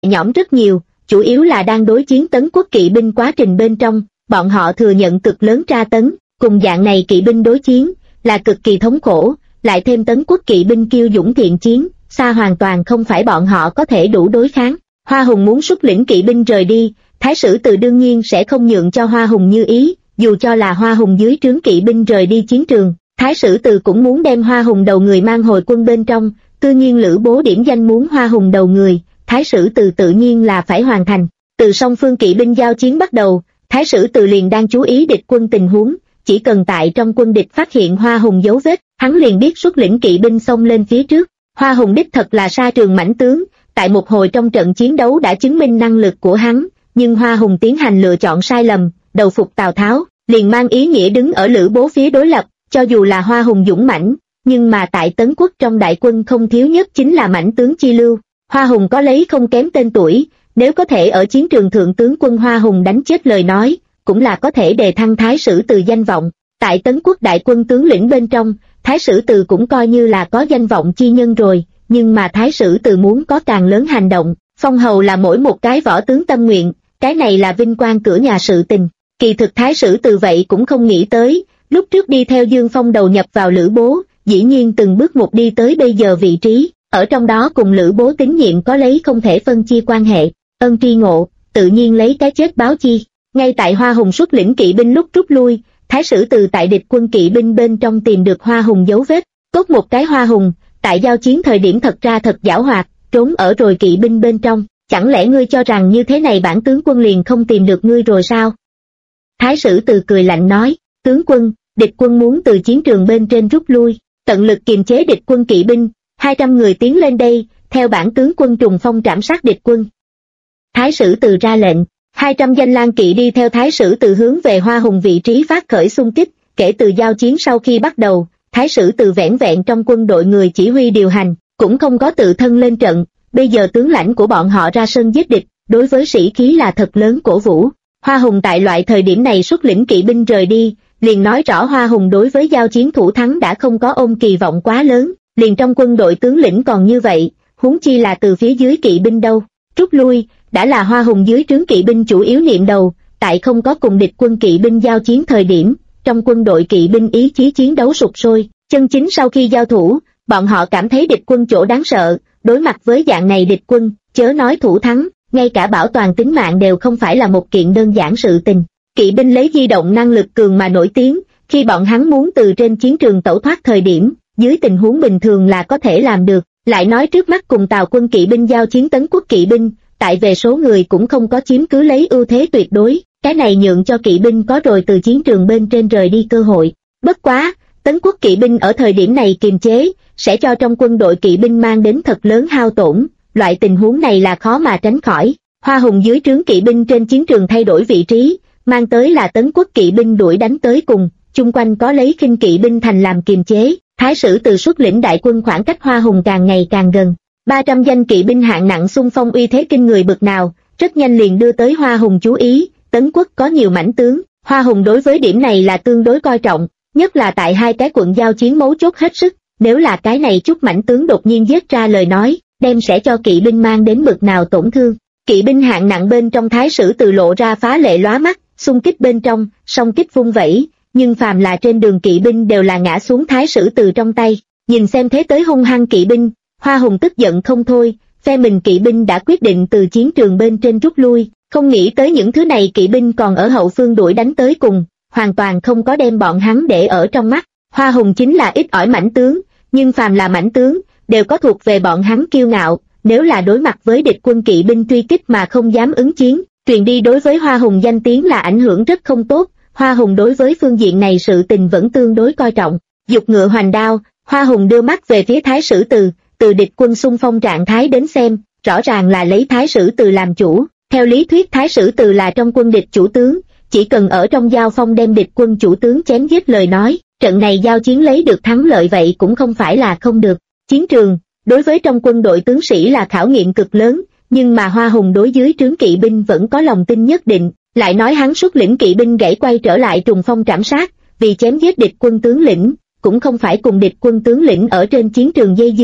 nhõm rất nhiều, chủ yếu là đang đối chiến Tấn quốc kỵ binh quá trình bên trong, bọn họ thừa nhận cực lớn tra tấn, cùng dạng này kỵ binh đối chiến, là cực kỳ thống khổ, lại thêm Tấn quốc kỵ binh kiêu dũng thiện chiến, xa hoàn toàn không phải bọn họ có thể đủ đối kháng. Hoa Hùng muốn xuất lĩnh kỵ binh rời đi, Thái sử Từ đương nhiên sẽ không nhượng cho Hoa Hùng như ý, dù cho là Hoa Hùng dưới trướng kỵ binh rời đi chiến trường, Thái sử Từ cũng muốn đem Hoa Hùng đầu người mang hồi quân bên trong, tự nhiên Lữ Bố điểm danh muốn Hoa Hùng đầu người, Thái sử Từ tự nhiên là phải hoàn thành. Từ song phương kỵ binh giao chiến bắt đầu, Thái sử Từ liền đang chú ý địch quân tình huống, chỉ cần tại trong quân địch phát hiện Hoa Hùng dấu vết, hắn liền biết xuất lĩnh kỵ binh xông lên phía trước. Hoa Hùng đích thật là sa trường mãnh tướng, tại một hồi trong trận chiến đấu đã chứng minh năng lực của hắn, nhưng Hoa Hùng tiến hành lựa chọn sai lầm, đầu phục Tào Tháo, liền mang ý nghĩa đứng ở Lữ Bố phía đối lập, cho dù là Hoa Hùng dũng mãnh, nhưng mà tại Tấn quốc trong đại quân không thiếu nhất chính là mãnh tướng chi lưu. Hoa Hùng có lấy không kém tên tuổi, nếu có thể ở chiến trường thượng tướng quân Hoa Hùng đánh chết lời nói, cũng là có thể đề thăng Thái sử Từ danh vọng. Tại Tấn quốc đại quân tướng lĩnh bên trong, Thái sử Từ cũng coi như là có danh vọng chi nhân rồi, nhưng mà Thái sử Từ muốn có càng lớn hành động, phong hầu là mỗi một cái võ tướng tâm nguyện, cái này là vinh quang cửa nhà sự tình. Kỳ thực Thái sử Từ vậy cũng không nghĩ tới, lúc trước đi theo Dương Phong đầu nhập vào Lữ Bố, dĩ nhiên từng bước một đi tới bây giờ vị trí, ở trong đó cùng Lữ Bố tín nhiệm có lấy không thể phân chia quan hệ, ân tri ngộ, tự nhiên lấy cái chết báo chi. Ngay tại Hoa Hùng xuất lĩnh kỵ binh lúc rút lui, Thái sử Từ tại địch quân kỵ binh bên trong tìm được Hoa Hùng dấu vết, cốt một cái Hoa Hùng, tại giao chiến thời điểm thật ra thật giảo hoạt, trốn ở rồi kỵ binh bên trong, chẳng lẽ ngươi cho rằng như thế này bản tướng quân liền không tìm được ngươi rồi sao? Thái sử Từ cười lạnh nói, tướng quân, địch quân muốn từ chiến trường bên trên rút lui, tận lực kiềm chế địch quân kỵ binh, 200 người tiến lên đây, theo bản tướng quân trùng phong trảm sát địch quân. Thái sử Từ ra lệnh, 200 danh lang kỵ đi theo Thái sử Từ hướng về Hoa Hùng vị trí phát khởi xung kích, kể từ giao chiến sau khi bắt đầu, Thái sử Từ vẻn vẹn trong quân đội người chỉ huy điều hành, cũng không có tự thân lên trận, bây giờ tướng lãnh của bọn họ ra sân giết địch, đối với sĩ khí là thật lớn cổ vũ. Hoa Hùng tại loại thời điểm này xuất lĩnh kỵ binh rời đi, liền nói rõ Hoa Hùng đối với giao chiến thủ thắng đã không có ôm kỳ vọng quá lớn, liền trong quân đội tướng lĩnh còn như vậy, huống chi là từ phía dưới kỵ binh đâu. Rút lui, đã là Hoa Hùng dưới trướng kỵ binh chủ yếu niệm đầu, tại không có cùng địch quân kỵ binh giao chiến thời điểm, trong quân đội kỵ binh ý chí chiến đấu sục sôi, chân chính sau khi giao thủ, bọn họ cảm thấy địch quân chỗ đáng sợ, đối mặt với dạng này địch quân, chớ nói thủ thắng, ngay cả bảo toàn tính mạng đều không phải là một kiện đơn giản sự tình. Kỵ binh lấy di động năng lực cường mà nổi tiếng, khi bọn hắn muốn từ trên chiến trường tẩu thoát thời điểm, dưới tình huống bình thường là có thể làm được, lại nói trước mắt cùng Tào quân kỵ binh giao chiến Tấn quốc kỵ binh, tại về số người cũng không có chiếm cứ lấy ưu thế tuyệt đối, cái này nhượng cho kỵ binh có rồi từ chiến trường bên trên rời đi cơ hội. Bất quá, Tấn quốc kỵ binh ở thời điểm này kiềm chế, sẽ cho trong quân đội kỵ binh mang đến thật lớn hao tổn, loại tình huống này là khó mà tránh khỏi. Hoa Hùng dưới trướng kỵ binh trên chiến trường thay đổi vị trí, mang tới là Tấn quốc kỵ binh đuổi đánh tới cùng, chung quanh có lấy khinh kỵ binh thành làm kiềm chế, Thái sử Từ xuất lĩnh đại quân khoảng cách Hoa Hùng càng ngày càng gần. 300 danh kỵ binh hạng nặng xung phong uy thế kinh người bực nào, rất nhanh liền đưa tới Hoa Hùng chú ý, Tấn quốc có nhiều mãnh tướng, Hoa Hùng đối với điểm này là tương đối coi trọng, nhất là tại hai cái quận giao chiến mấu chốt hết sức, nếu là cái này chút mãnh tướng đột nhiên giết ra lời nói, đem sẽ cho kỵ binh mang đến bực nào tổn thương. Kỵ binh hạng nặng bên trong Thái sử Từ lộ ra phá lệ lóa mắt, xung kích bên trong, song kích vung vẩy, nhưng phàm là trên đường kỵ binh đều là ngã xuống Thái sử Từ trong tay. Nhìn xem thế tới hung hăng kỵ binh, Hoa Hùng tức giận không thôi, phe mình kỵ binh đã quyết định từ chiến trường bên trên rút lui, không nghĩ tới những thứ này kỵ binh còn ở hậu phương đuổi đánh tới cùng, hoàn toàn không có đem bọn hắn để ở trong mắt. Hoa Hùng chính là ít ỏi mãnh tướng, nhưng phàm là mãnh tướng, đều có thuộc về bọn hắn kiêu ngạo, nếu là đối mặt với địch quân kỵ binh truy kích mà không dám ứng chiến, truyền đi đối với Hoa Hùng danh tiếng là ảnh hưởng rất không tốt. Hoa Hùng đối với phương diện này sự tình vẫn tương đối coi trọng. Giục ngựa hoành đao, Hoa Hùng đưa mắt về phía Thái sử Từ, từ địch quân xung phong trạng thái đến xem, rõ ràng là lấy Thái sử Từ làm chủ. Theo lý thuyết Thái sử Từ là trong quân địch chủ tướng, chỉ cần ở trong giao phong đem địch quân chủ tướng chém giết lời nói, trận này giao chiến lấy được thắng lợi vậy cũng không phải là không được. Chiến trường, đối với trong quân đội tướng sĩ là khảo nghiệm cực lớn, nhưng mà Hoa Hùng đối dưới trướng kỵ binh vẫn có lòng tin nhất định, lại nói hắn xuất lĩnh kỵ binh gãy quay trở lại trùng phong trảm sát, vì chém giết địch quân tướng lĩnh, cũng không phải cùng địch quân tướng lĩnh ở trên chiến trường dây dưa,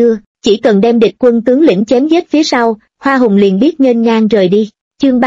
chỉ cần đem địch quân tướng lĩnh chém giết phía sau, Hoa Hùng liền biết nghênh ngang rời đi. Chương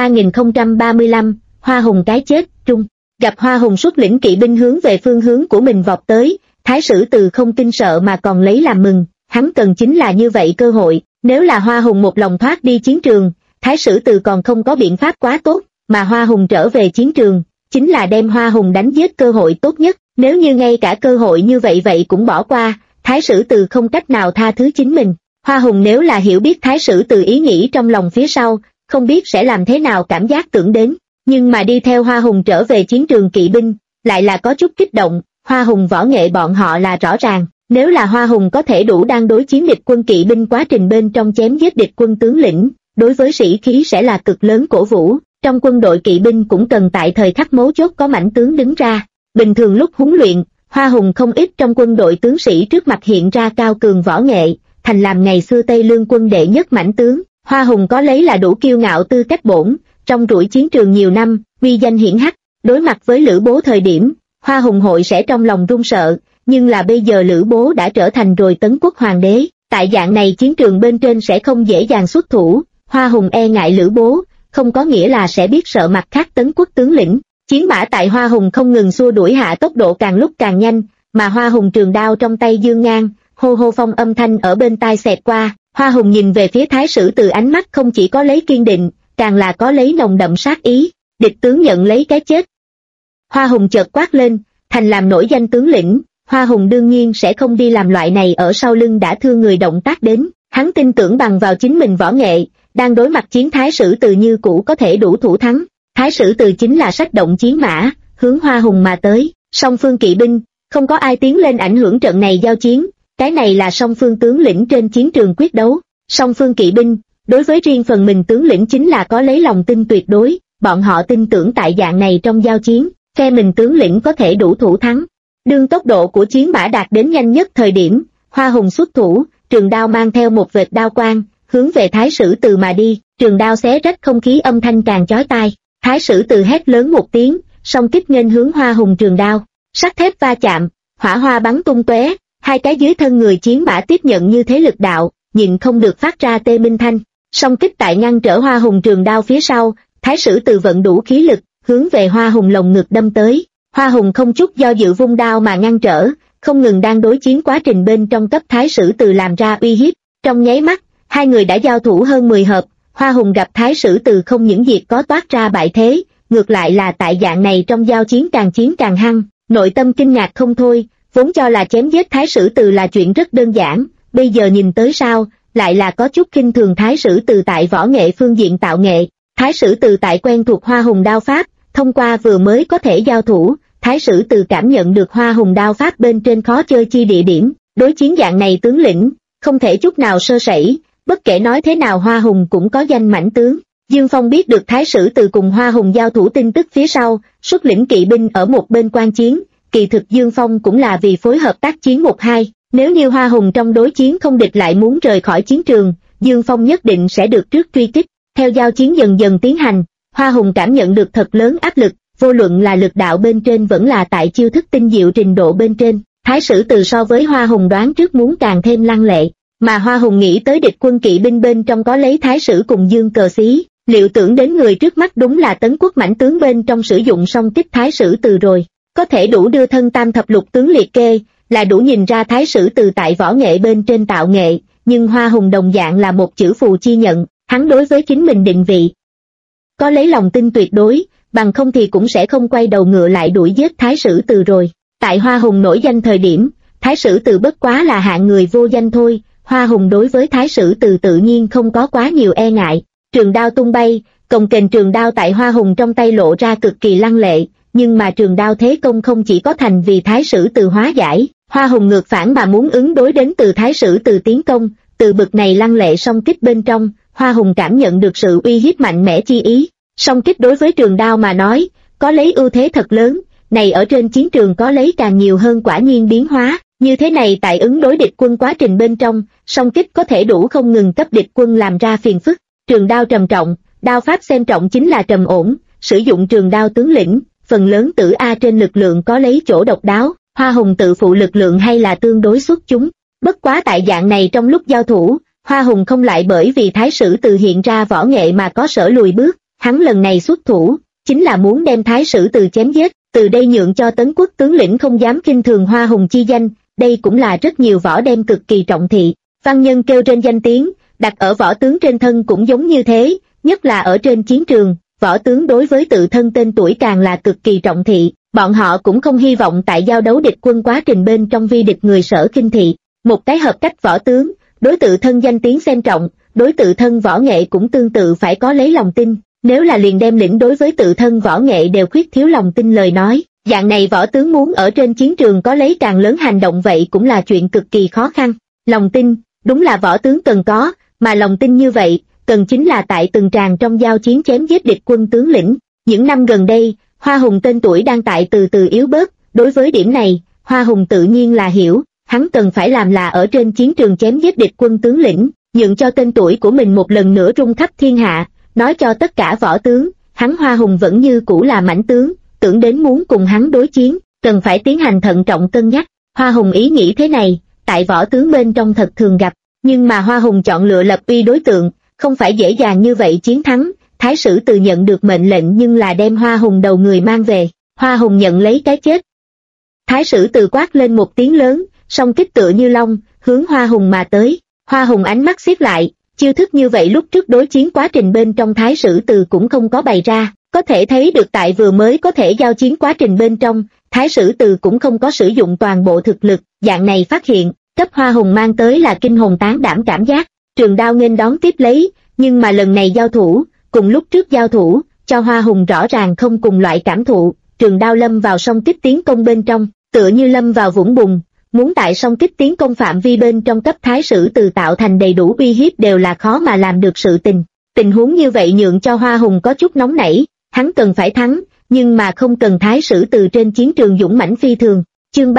3035, Hoa Hùng cái chết, trung. Gặp Hoa Hùng xuất lĩnh kỵ binh hướng về phương hướng của mình vọt tới, Thái Sử Từ không kinh sợ mà còn lấy làm mừng, hắn cần chính là như vậy cơ hội, nếu là Hoa Hùng một lòng thoát đi chiến trường, Thái Sử Từ còn không có biện pháp quá tốt, mà Hoa Hùng trở về chiến trường, chính là đem Hoa Hùng đánh giết cơ hội tốt nhất, nếu như ngay cả cơ hội như vậy cũng bỏ qua, Thái Sử Từ không cách nào tha thứ chính mình. Hoa Hùng nếu là hiểu biết Thái Sử Từ ý nghĩ trong lòng phía sau, không biết sẽ làm thế nào cảm giác tưởng đến, nhưng mà đi theo Hoa Hùng trở về chiến trường kỵ binh, lại là có chút kích động. Hoa Hùng võ nghệ bọn họ là rõ ràng, nếu là Hoa Hùng có thể đủ đang đối chiến địch quân kỵ binh quá trình bên trong chém giết địch quân tướng lĩnh, đối với sĩ khí sẽ là cực lớn cổ vũ. Trong quân đội kỵ binh cũng cần tại thời khắc mấu chốt có mãnh tướng đứng ra. Bình thường lúc huấn luyện, Hoa Hùng không ít trong quân đội tướng sĩ trước mặt hiện ra cao cường võ nghệ, thành làm ngày xưa Tây Lương quân đệ nhất mãnh tướng. Hoa Hùng có lấy là đủ kiêu ngạo tư cách bổn, trong rủi chiến trường nhiều năm, uy danh hiển hách, đối mặt với Lữ Bố thời điểm, Hoa Hùng hội sẽ trong lòng run sợ, nhưng là bây giờ Lữ Bố đã trở thành rồi Tấn Quốc hoàng đế, tại dạng này chiến trường bên trên sẽ không dễ dàng xuất thủ. Hoa Hùng e ngại Lữ Bố, không có nghĩa là sẽ biết sợ mặt khác Tấn Quốc tướng lĩnh. Chiến mã tại Hoa Hùng không ngừng xua đuổi hạ tốc độ càng lúc càng nhanh, mà Hoa Hùng trường đao trong tay dương ngang, hô hô phong âm thanh ở bên tai xẹt qua. Hoa Hùng nhìn về phía Thái Sử Từ, ánh mắt không chỉ có lấy kiên định, càng là có lấy nồng đậm sát ý. Địch tướng nhận lấy cái chết. Hoa Hùng chợt quát lên, thành làm nổi danh tướng lĩnh, Hoa Hùng đương nhiên sẽ không đi làm loại này ở sau lưng đã thương người động tác đến. Hắn tin tưởng bằng vào chính mình võ nghệ, đang đối mặt chiến Thái Sử Từ như cũ có thể đủ thủ thắng. Thái Sử Từ chính là xách động chiến mã, hướng Hoa Hùng mà tới. Song phương kỵ binh, không có ai tiến lên ảnh hưởng trận này giao chiến, cái này là song phương tướng lĩnh trên chiến trường quyết đấu. Song phương kỵ binh, đối với riêng phần mình tướng lĩnh chính là có lấy lòng tin tuyệt đối, bọn họ tin tưởng tại dạng này trong giao chiến, phe mình tướng lĩnh có thể đủ thủ thắng. Đương tốc độ của chiến mã đạt đến nhanh nhất thời điểm, Hoa Hùng xuất thủ, trường đao mang theo một vệt đao quang, hướng về Thái Sử Từ mà đi, trường đao xé rách không khí âm thanh càng chói tai. Thái Sử Từ hét lớn một tiếng, song kích nghênh hướng Hoa Hùng trường đao, sắt thép va chạm, hỏa hoa bắn tung tóe, hai cái dưới thân người chiến mã tiếp nhận như thế lực đạo, nhịn không được phát ra tê minh thanh. Song kích tại ngăn trở Hoa Hùng trường đao phía sau, Thái Sử Từ vận đủ khí lực, hướng về Hoa Hùng lồng ngực đâm tới. Hoa Hùng không chút do dự vung đao mà ngăn trở, không ngừng đang đối chiến quá trình bên trong cấp Thái Sử Từ làm ra uy hiếp. Trong nháy mắt, hai người đã giao thủ hơn 10 hợp. Hoa Hùng gặp Thái Sử Từ không những việc có toát ra bại thế, ngược lại là tại dạng này trong giao chiến càng hăng, nội tâm kinh ngạc không thôi, vốn cho là chém giết Thái Sử Từ là chuyện rất đơn giản, bây giờ nhìn tới sao, lại là có chút khinh thường Thái Sử Từ tại võ nghệ phương diện tạo nghệ. Thái Sử Từ tại quen thuộc Hoa Hùng đao pháp, thông qua vừa mới có thể giao thủ, Thái Sử Từ cảm nhận được Hoa Hùng đao pháp bên trên khó chơi chi địa điểm, đối chiến dạng này tướng lĩnh, không thể chút nào sơ sẩy. Bất kể nói thế nào Hoa Hùng cũng có danh mãnh tướng. Dương Phong biết được Thái Sử Từ cùng Hoa Hùng giao thủ tin tức phía sau, xuất lĩnh kỵ binh ở một bên quan chiến, kỳ thực Dương Phong cũng là vì phối hợp tác chiến 1-2, nếu như Hoa Hùng trong đối chiến không địch lại muốn rời khỏi chiến trường, Dương Phong nhất định sẽ được trước truy kích. Theo giao chiến dần dần tiến hành, Hoa Hùng cảm nhận được thật lớn áp lực, vô luận là lực đạo bên trên vẫn là tại chiêu thức tinh diệu trình độ bên trên, Thái Sử Từ so với Hoa Hùng đoán trước muốn càng thêm lăng lệ. Mà Hoa Hùng nghĩ tới địch quân kỵ binh bên trong có lấy Thái Sử cùng Dương Cờ Xí, liệu tưởng đến người trước mắt đúng là Tấn Quốc mãnh tướng bên trong sử dụng song kích Thái Sử Từ rồi, có thể đủ đưa thân tam thập lục tướng liệt kê, là đủ nhìn ra Thái Sử Từ tại võ nghệ bên trên tạo nghệ, nhưng Hoa Hùng đồng dạng là một chữ phù chi nhận, hắn đối với chính mình định vị có lấy lòng tin tuyệt đối, bằng không thì cũng sẽ không quay đầu ngựa lại đuổi giết Thái Sử Từ rồi. Tại Hoa Hùng nổi danh thời điểm, Thái Sử Từ bất quá là hạng người vô danh thôi. Hoa Hùng đối với Thái Sử Từ tự nhiên không có quá nhiều e ngại, trường đao tung bay, cồng kềnh trường đao tại Hoa Hùng trong tay lộ ra cực kỳ lăng lệ, nhưng mà trường đao thế công không chỉ có thành vì Thái Sử Từ hóa giải, Hoa Hùng ngược phản mà muốn ứng đối đến từ Thái Sử Từ tiến công, từ bực này lăng lệ song kích bên trong, Hoa Hùng cảm nhận được sự uy hiếp mạnh mẽ chi ý, song kích đối với trường đao mà nói, có lấy ưu thế thật lớn, này ở trên chiến trường có lấy càng nhiều hơn quả nhiên biến hóa. Như thế này tại ứng đối địch quân quá trình bên trong, song kích có thể đủ không ngừng cấp địch quân làm ra phiền phức. Trường đao trầm trọng, đao pháp xem trọng chính là trầm ổn, sử dụng trường đao tướng lĩnh, phần lớn tử A trên lực lượng có lấy chỗ độc đáo, Hoa Hùng tự phụ lực lượng hay là tương đối xuất chúng. Bất quá tại dạng này trong lúc giao thủ, Hoa Hùng không lại bởi vì Thái Sử Từ hiện ra võ nghệ mà có sở lùi bước, hắn lần này xuất thủ, chính là muốn đem Thái Sử Từ chém giết, từ đây nhượng cho Tấn Quốc tướng lĩnh không dám khinh thường Hoa Hùng chi danh, đây cũng là rất nhiều võ đem cực kỳ trọng thị. Văn nhân kêu trên danh tiếng, đặt ở võ tướng trên thân cũng giống như thế, nhất là ở trên chiến trường, võ tướng đối với tự thân tên tuổi càng là cực kỳ trọng thị, bọn họ cũng không hy vọng tại giao đấu địch quân quá trình bên trong vi địch người sở khinh thị. Một cái hợp cách võ tướng, đối tự thân danh tiếng xem trọng, đối tự thân võ nghệ cũng tương tự phải có lấy lòng tin, nếu là liền đem lĩnh đối với tự thân võ nghệ đều khuyết thiếu lòng tin lời nói, dạng này võ tướng muốn ở trên chiến trường có lấy càng lớn hành động vậy cũng là chuyện cực kỳ khó khăn. Lòng tin, đúng là võ tướng cần có, mà lòng tin như vậy, cần chính là tại từng tràng trong giao chiến chém giết địch quân tướng lĩnh. Những năm gần đây, Hoa Hùng tên tuổi đang tại từ từ yếu bớt, đối với điểm này, Hoa Hùng tự nhiên là hiểu, hắn cần phải làm là ở trên chiến trường chém giết địch quân tướng lĩnh, nhượng cho tên tuổi của mình một lần nữa rung khắp thiên hạ, nói cho tất cả võ tướng, hắn Hoa Hùng vẫn như cũ là mãnh tướng, tưởng đến muốn cùng hắn đối chiến, cần phải tiến hành thận trọng cân nhắc. Hoa Hùng ý nghĩ thế này, tại võ tướng bên trong thật thường gặp, nhưng mà Hoa Hùng chọn lựa lập uy đối tượng, không phải dễ dàng như vậy chiến thắng. Thái Sử Từ nhận được mệnh lệnh nhưng là đem Hoa Hùng đầu người mang về, Hoa Hùng nhận lấy cái chết. Thái Sử Từ quát lên một tiếng lớn, song kích tựa như long, hướng Hoa Hùng mà tới. Hoa Hùng ánh mắt xiết lại, chiêu thức như vậy lúc trước đối chiến quá trình bên trong Thái Sử Từ cũng không có bày ra, có thể thấy được tại vừa mới có thể giao chiến quá trình bên trong, Thái Sử Từ cũng không có sử dụng toàn bộ thực lực, dạng này phát hiện, cấp Hoa Hùng mang tới là kinh hồn tán đảm cảm giác, trường đao nghênh đón tiếp lấy, nhưng mà lần này giao thủ, cùng lúc trước giao thủ, cho Hoa Hùng rõ ràng không cùng loại cảm thụ, trường đao lâm vào song kích tiến công bên trong, tựa như lâm vào vũng bùn, muốn tại song kích tiến công phạm vi bên trong cấp Thái Sử Từ tạo thành đầy đủ uy hiếp đều là khó mà làm được sự tình. Tình huống như vậy nhượng cho Hoa Hùng có chút nóng nảy, hắn cần phải thắng, nhưng mà không cần Thái Sử Từ trên chiến trường dũng mãnh phi thường. Chương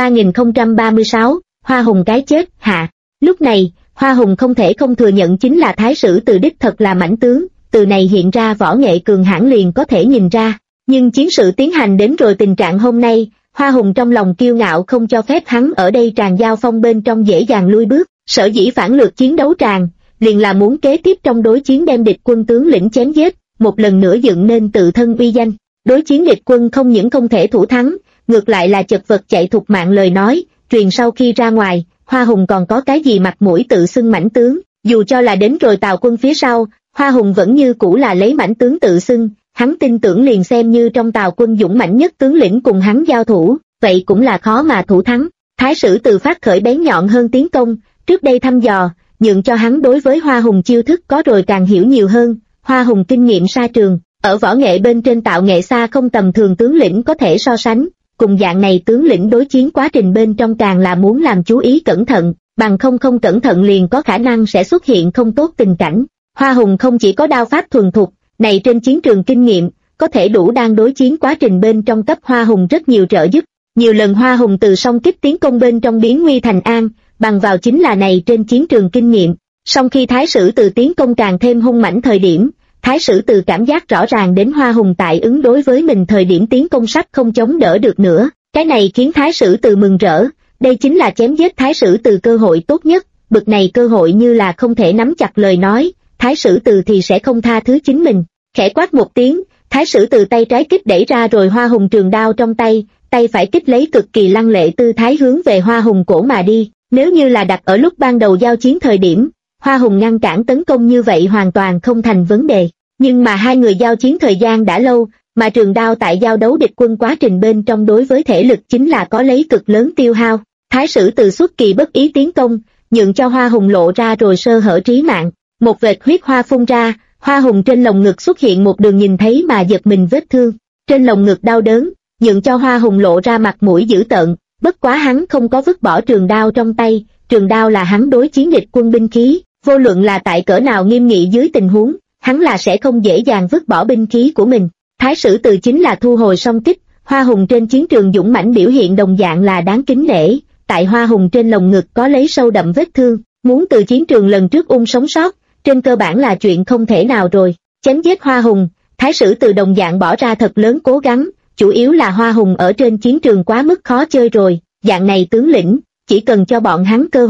3036, Hoa Hùng cái chết, hạ. Lúc này, Hoa Hùng không thể không thừa nhận chính là Thái Sử Từ đích thật là mãnh tướng, từ này hiện ra võ nghệ cường hãn liền có thể nhìn ra, nhưng chiến sự tiến hành đến rồi tình trạng hôm nay, Hoa Hùng trong lòng kiêu ngạo không cho phép hắn ở đây tràn giao phong bên trong dễ dàng lui bước, sở dĩ phản lược chiến đấu tràn, liền là muốn kế tiếp trong đối chiến đem địch quân tướng lĩnh chém giết, một lần nữa dựng nên tự thân uy danh. Đối chiến địch quân không những không thể thủ thắng, ngược lại là chật vật chạy thục mạng lời nói, truyền sau khi ra ngoài, Hoa Hùng còn có cái gì mặt mũi tự xưng mãnh tướng, dù cho là đến rồi Tào quân phía sau, Hoa Hùng vẫn như cũ là lấy mãnh tướng tự xưng, hắn tin tưởng liền xem như trong Tào quân dũng mãnh nhất tướng lĩnh cùng hắn giao thủ, vậy cũng là khó mà thủ thắng. Thái Sử Từ phát khởi bén nhọn hơn tiến công, trước đây thăm dò, nhượng cho hắn đối với Hoa Hùng chiêu thức có rồi càng hiểu nhiều hơn, Hoa Hùng kinh nghiệm xa trường, ở võ nghệ bên trên tạo nghệ xa không tầm thường tướng lĩnh có thể so sánh, cùng dạng này tướng lĩnh đối chiến quá trình bên trong càng là muốn làm chú ý cẩn thận, bằng không cẩn thận liền có khả năng sẽ xuất hiện không tốt tình cảnh. Hoa Hùng không chỉ có đao pháp thuần thục, này trên chiến trường kinh nghiệm, có thể đủ đang đối chiến quá trình bên trong cấp Hoa Hùng rất nhiều trợ giúp. Nhiều lần Hoa Hùng từ song kích tiến công bên trong biến nguy thành an, bằng vào chính là này trên chiến trường kinh nghiệm. Song khi Thái Sử Từ tiến công càng thêm hung mãnh thời điểm, Thái Sử Từ cảm giác rõ ràng đến Hoa Hùng tại ứng đối với mình thời điểm tiến công sắp không chống đỡ được nữa. Cái này khiến Thái Sử Từ mừng rỡ, đây chính là chém giết Thái Sử Từ cơ hội tốt nhất, bực này cơ hội như là không thể nắm chặt lời nói, Thái Sử Từ thì sẽ không tha thứ chính mình. Khẽ quát một tiếng, Thái Sử Từ tay trái kích đẩy ra rồi Hoa Hùng trường đao trong tay, tay phải kích lấy cực kỳ lăng lệ tư thái hướng về Hoa Hùng cổ mà đi. Nếu như là đặt ở lúc ban đầu giao chiến thời điểm, Hoa Hùng ngăn cản tấn công như vậy hoàn toàn không thành vấn đề. Nhưng mà hai người giao chiến thời gian đã lâu, mà trường đao tại giao đấu địch quân quá trình bên trong đối với thể lực chính là có lấy cực lớn tiêu hao. Thái Sử Từ xuất kỳ bất ý tiến công, nhượng cho Hoa Hùng lộ ra rồi sơ hở trí mạng. Một vệt huyết hoa phun ra, Hoa Hùng trên lồng ngực xuất hiện một đường nhìn thấy mà giật mình vết thương. Trên lồng ngực đau đớn, nhượng cho Hoa Hùng lộ ra mặt mũi dữ tợn, bất quá hắn không có vứt bỏ trường đao trong tay, trường đao là hắn đối chiến địch quân binh khí, vô luận là tại cỡ nào nghiêm nghị dưới tình huống, hắn là sẽ không dễ dàng vứt bỏ binh khí của mình. Thái Sử Từ chính là thu hồi song kích, Hoa Hùng trên chiến trường dũng mãnh biểu hiện đồng dạng là đáng kính nể, tại Hoa Hùng trên lồng ngực có lấy sâu đậm vết thương, muốn từ chiến trường lần trước sống sót, trên cơ bản là chuyện không thể nào rồi. Chém giết Hoa Hùng, Thái Sử Từ đồng dạng bỏ ra thật lớn cố gắng, chủ yếu là Hoa Hùng ở trên chiến trường quá mức khó chơi rồi, dạng này tướng lĩnh, chỉ cần cho bọn hắn cơ hội,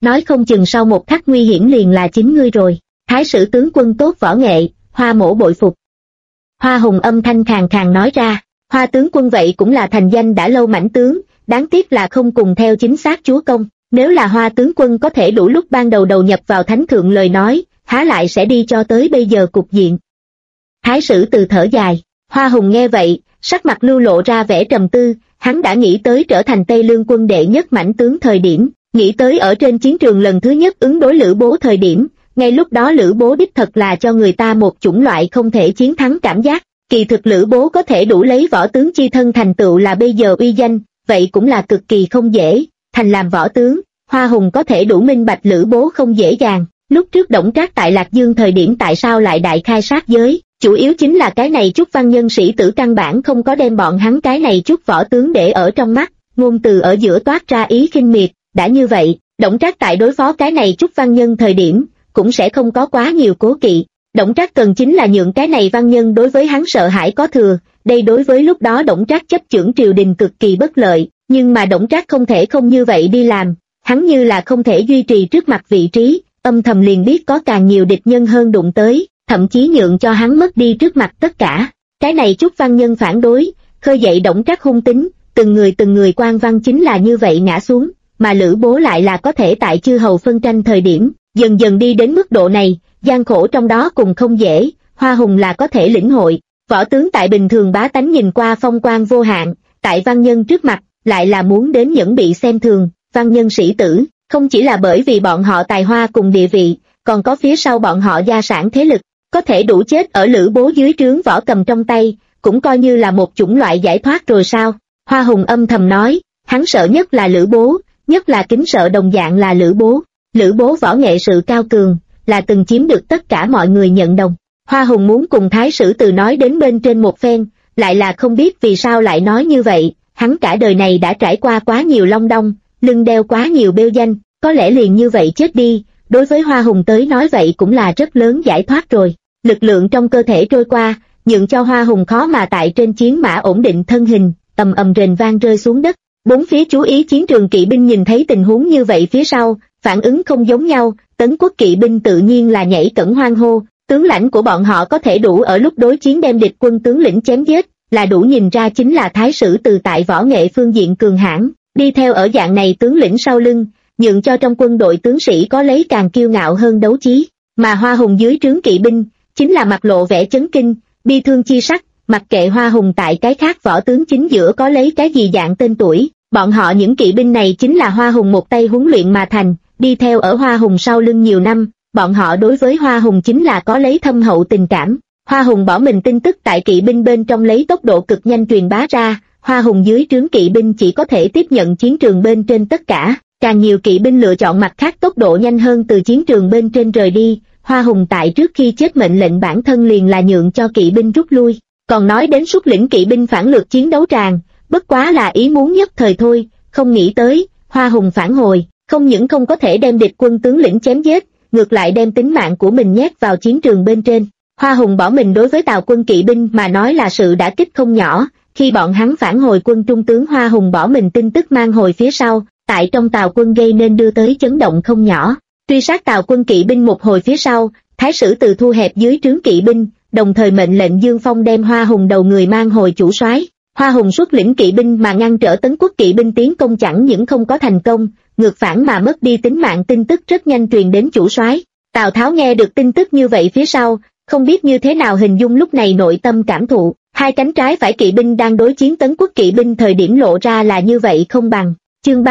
nói không chừng sau một khắc nguy hiểm liền là chính ngươi rồi. Thái sử tướng quân tốt võ nghệ, Hoa mỗ bội phục. Hoa Hùng âm thanh khàn khàn nói ra. Hoa tướng quân vậy cũng là thành danh đã lâu mãnh tướng, đáng tiếc là không cùng theo chính xác chúa công. Nếu là Hoa tướng quân có thể đủ lúc ban đầu đầu nhập vào thánh thượng lời nói, há lại sẽ đi cho tới bây giờ cục diện. Thái sử từ thở dài. Hoa Hùng nghe vậy, sắc mặt lưu lộ ra vẻ trầm tư. Hắn đã nghĩ tới trở thành Tây Lương quân đệ nhất mãnh tướng thời điểm, nghĩ tới ở trên chiến trường lần thứ nhất ứng đối Lữ Bố thời điểm, ngay lúc đó Lữ Bố đích thật là cho người ta một chủng loại không thể chiến thắng cảm giác. Kỳ thực Lữ Bố có thể đủ lấy võ tướng chi thân thành tựu là bây giờ uy danh, vậy cũng là cực kỳ không dễ. Thành làm võ tướng, Hoa Hùng có thể đủ minh bạch Lữ Bố không dễ dàng. Lúc trước Đổng Trác tại Lạc Dương thời điểm tại sao lại đại khai sát giới, chủ yếu chính là cái này chút văn nhân sĩ tử căn bản không có đem bọn hắn cái này chút võ tướng để ở trong mắt, ngôn từ ở giữa toát ra ý khinh miệt. Đã như vậy, Đổng Trác tại đối phó cái này chút văn nhân thời điểm, cũng sẽ không có quá nhiều cố kỵ. Đổng Trác cần chính là nhượng cái này văn nhân đối với hắn sợ hãi có thừa, đây đối với lúc đó Đổng Trác chấp chưởng triều đình cực kỳ bất lợi, nhưng mà Đổng Trác không thể không như vậy đi làm, hắn như là không thể duy trì trước mặt vị trí, âm thầm liền biết có càng nhiều địch nhân hơn đụng tới, thậm chí nhượng cho hắn mất đi trước mặt tất cả. Cái này chút văn nhân phản đối, khơi dậy Đổng Trác hung tính, từng người quan văn chính là như vậy ngã xuống, mà Lữ Bố lại là có thể tại chư hầu phân tranh thời điểm, dần dần đi đến mức độ này, gian khổ trong đó cùng không dễ, Hoa Hùng là có thể lĩnh hội. Võ tướng tại bình thường bá tánh nhìn qua phong quang vô hạn, tại văn nhân trước mặt, lại là muốn đến những bị xem thường. Văn nhân sĩ tử, không chỉ là bởi vì bọn họ tài hoa cùng địa vị, còn có phía sau bọn họ gia sản thế lực, có thể đủ chết ở Lữ Bố dưới trướng võ cầm trong tay, cũng coi như là một chủng loại giải thoát rồi sao. Hoa Hùng âm thầm nói, hắn sợ nhất là Lữ Bố, nhất là kính sợ đồng dạng là Lữ Bố. Lữ Bố võ nghệ sự cao cường, là từng chiếm được tất cả mọi người nhận đồng. Hoa Hùng muốn cùng Thái sử từ nói đến bên trên một phen, lại là không biết vì sao lại nói như vậy, hắn cả đời này đã trải qua quá nhiều long đong, lưng đeo quá nhiều bêu danh, có lẽ liền như vậy chết đi, đối với Hoa Hùng tới nói vậy cũng là rất lớn giải thoát rồi. Lực lượng trong cơ thể trôi qua, nhượng cho Hoa Hùng khó mà tại trên chiến mã ổn định thân hình, ầm ầm rền vang rơi xuống đất. Bốn phía chú ý chiến trường kỵ binh nhìn thấy tình huống như vậy phía sau, phản ứng không giống nhau, Tấn Quốc kỵ binh tự nhiên là nhảy cẫng hoan hô, tướng lãnh của bọn họ có thể đủ ở lúc đối chiến đem địch quân tướng lĩnh chém giết, là đủ nhìn ra chính là Thái sử từ tại võ nghệ phương diện cường hãn, đi theo ở dạng này tướng lĩnh sau lưng, nhượng cho trong quân đội tướng sĩ có lấy càng kiêu ngạo hơn đấu chí, mà Hoa Hùng dưới trướng kỵ binh, chính là mặt lộ vẻ chấn kinh, bi thương chi sắc, mặc kệ Hoa Hùng tại cái khác võ tướng chính giữa có lấy cái gì dạng tên tuổi, bọn họ những kỵ binh này chính là Hoa Hùng một tay huấn luyện mà thành, đi theo ở Hoa Hùng sau lưng nhiều năm, bọn họ đối với Hoa Hùng chính là có lấy thâm hậu tình cảm. Hoa Hùng bỏ mình tin tức tại kỵ binh bên trong lấy tốc độ cực nhanh truyền bá ra, Hoa Hùng dưới trướng kỵ binh chỉ có thể tiếp nhận chiến trường bên trên tất cả, càng nhiều kỵ binh lựa chọn mặt khác tốc độ nhanh hơn từ chiến trường bên trên rời đi. Hoa Hùng tại trước khi chết mệnh lệnh bản thân liền là nhượng cho kỵ binh rút lui, còn nói đến xuất lĩnh kỵ binh phản lược chiến đấu tràng, bất quá là ý muốn nhất thời thôi, không nghĩ tới, Hoa Hùng phản hồi, không những không có thể đem địch quân tướng lĩnh chém giết, ngược lại đem tính mạng của mình nhét vào chiến trường bên trên. Hoa Hùng bỏ mình đối với Tào quân kỵ binh mà nói là sự đả kích không nhỏ, khi bọn hắn phản hồi quân trung tướng Hoa Hùng bỏ mình tin tức mang hồi phía sau, tại trong Tào quân gây nên đưa tới chấn động không nhỏ. Truy sát Tào quân kỵ binh một hồi phía sau, Thái sử từ thu hẹp dưới trướng kỵ binh, đồng thời mệnh lệnh Dương Phong đem Hoa Hùng đầu người mang hồi chủ soái. Hoa Hùng xuất lĩnh kỵ binh mà ngăn trở Tấn Quốc kỵ binh tiến công chẳng những không có thành công, ngược phản mà mất đi tính mạng tin tức rất nhanh truyền đến chủ soái. Tào Tháo nghe được tin tức như vậy phía sau, không biết như thế nào hình dung lúc này nội tâm cảm thụ, hai cánh trái phải kỵ binh đang đối chiến Tấn Quốc kỵ binh thời điểm lộ ra là như vậy không bằng. Chương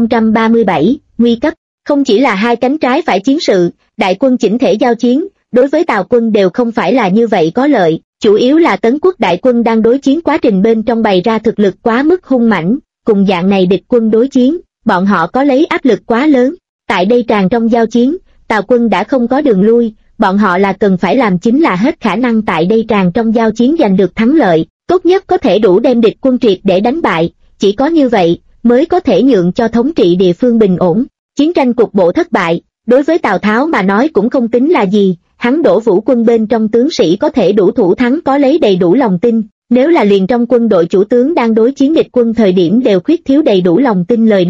3037, nguy cấp, không chỉ là hai cánh trái phải chiến sự, đại quân chỉnh thể giao chiến, đối với Tào quân đều không phải là như vậy có lợi, chủ yếu là Tấn Quốc đại quân đang đối chiến quá trình bên trong bày ra thực lực quá mức hung mãnh, cùng dạng này địch quân đối chiến, bọn họ có lấy áp lực quá lớn. Tại đây tràn trong giao chiến, Tào quân đã không có đường lui, bọn họ là cần phải làm chính là hết khả năng tại đây tràn trong giao chiến giành được thắng lợi, tốt nhất có thể đủ đem địch quân triệt để đánh bại, chỉ có như vậy mới có thể nhượng cho thống trị địa phương bình ổn. Chiến tranh cục bộ thất bại, đối với Tào Tháo mà nói cũng không tính là gì, hắn Đỗ Vũ quân bên trong tướng sĩ có thể đủ thủ thắng có lấy đầy đủ lòng tin, nếu là liền trong quân đội chủ tướng đang đối chiến địch quân thời điểm đều khuyết thiếu đầy đủ lòng tin lời nói,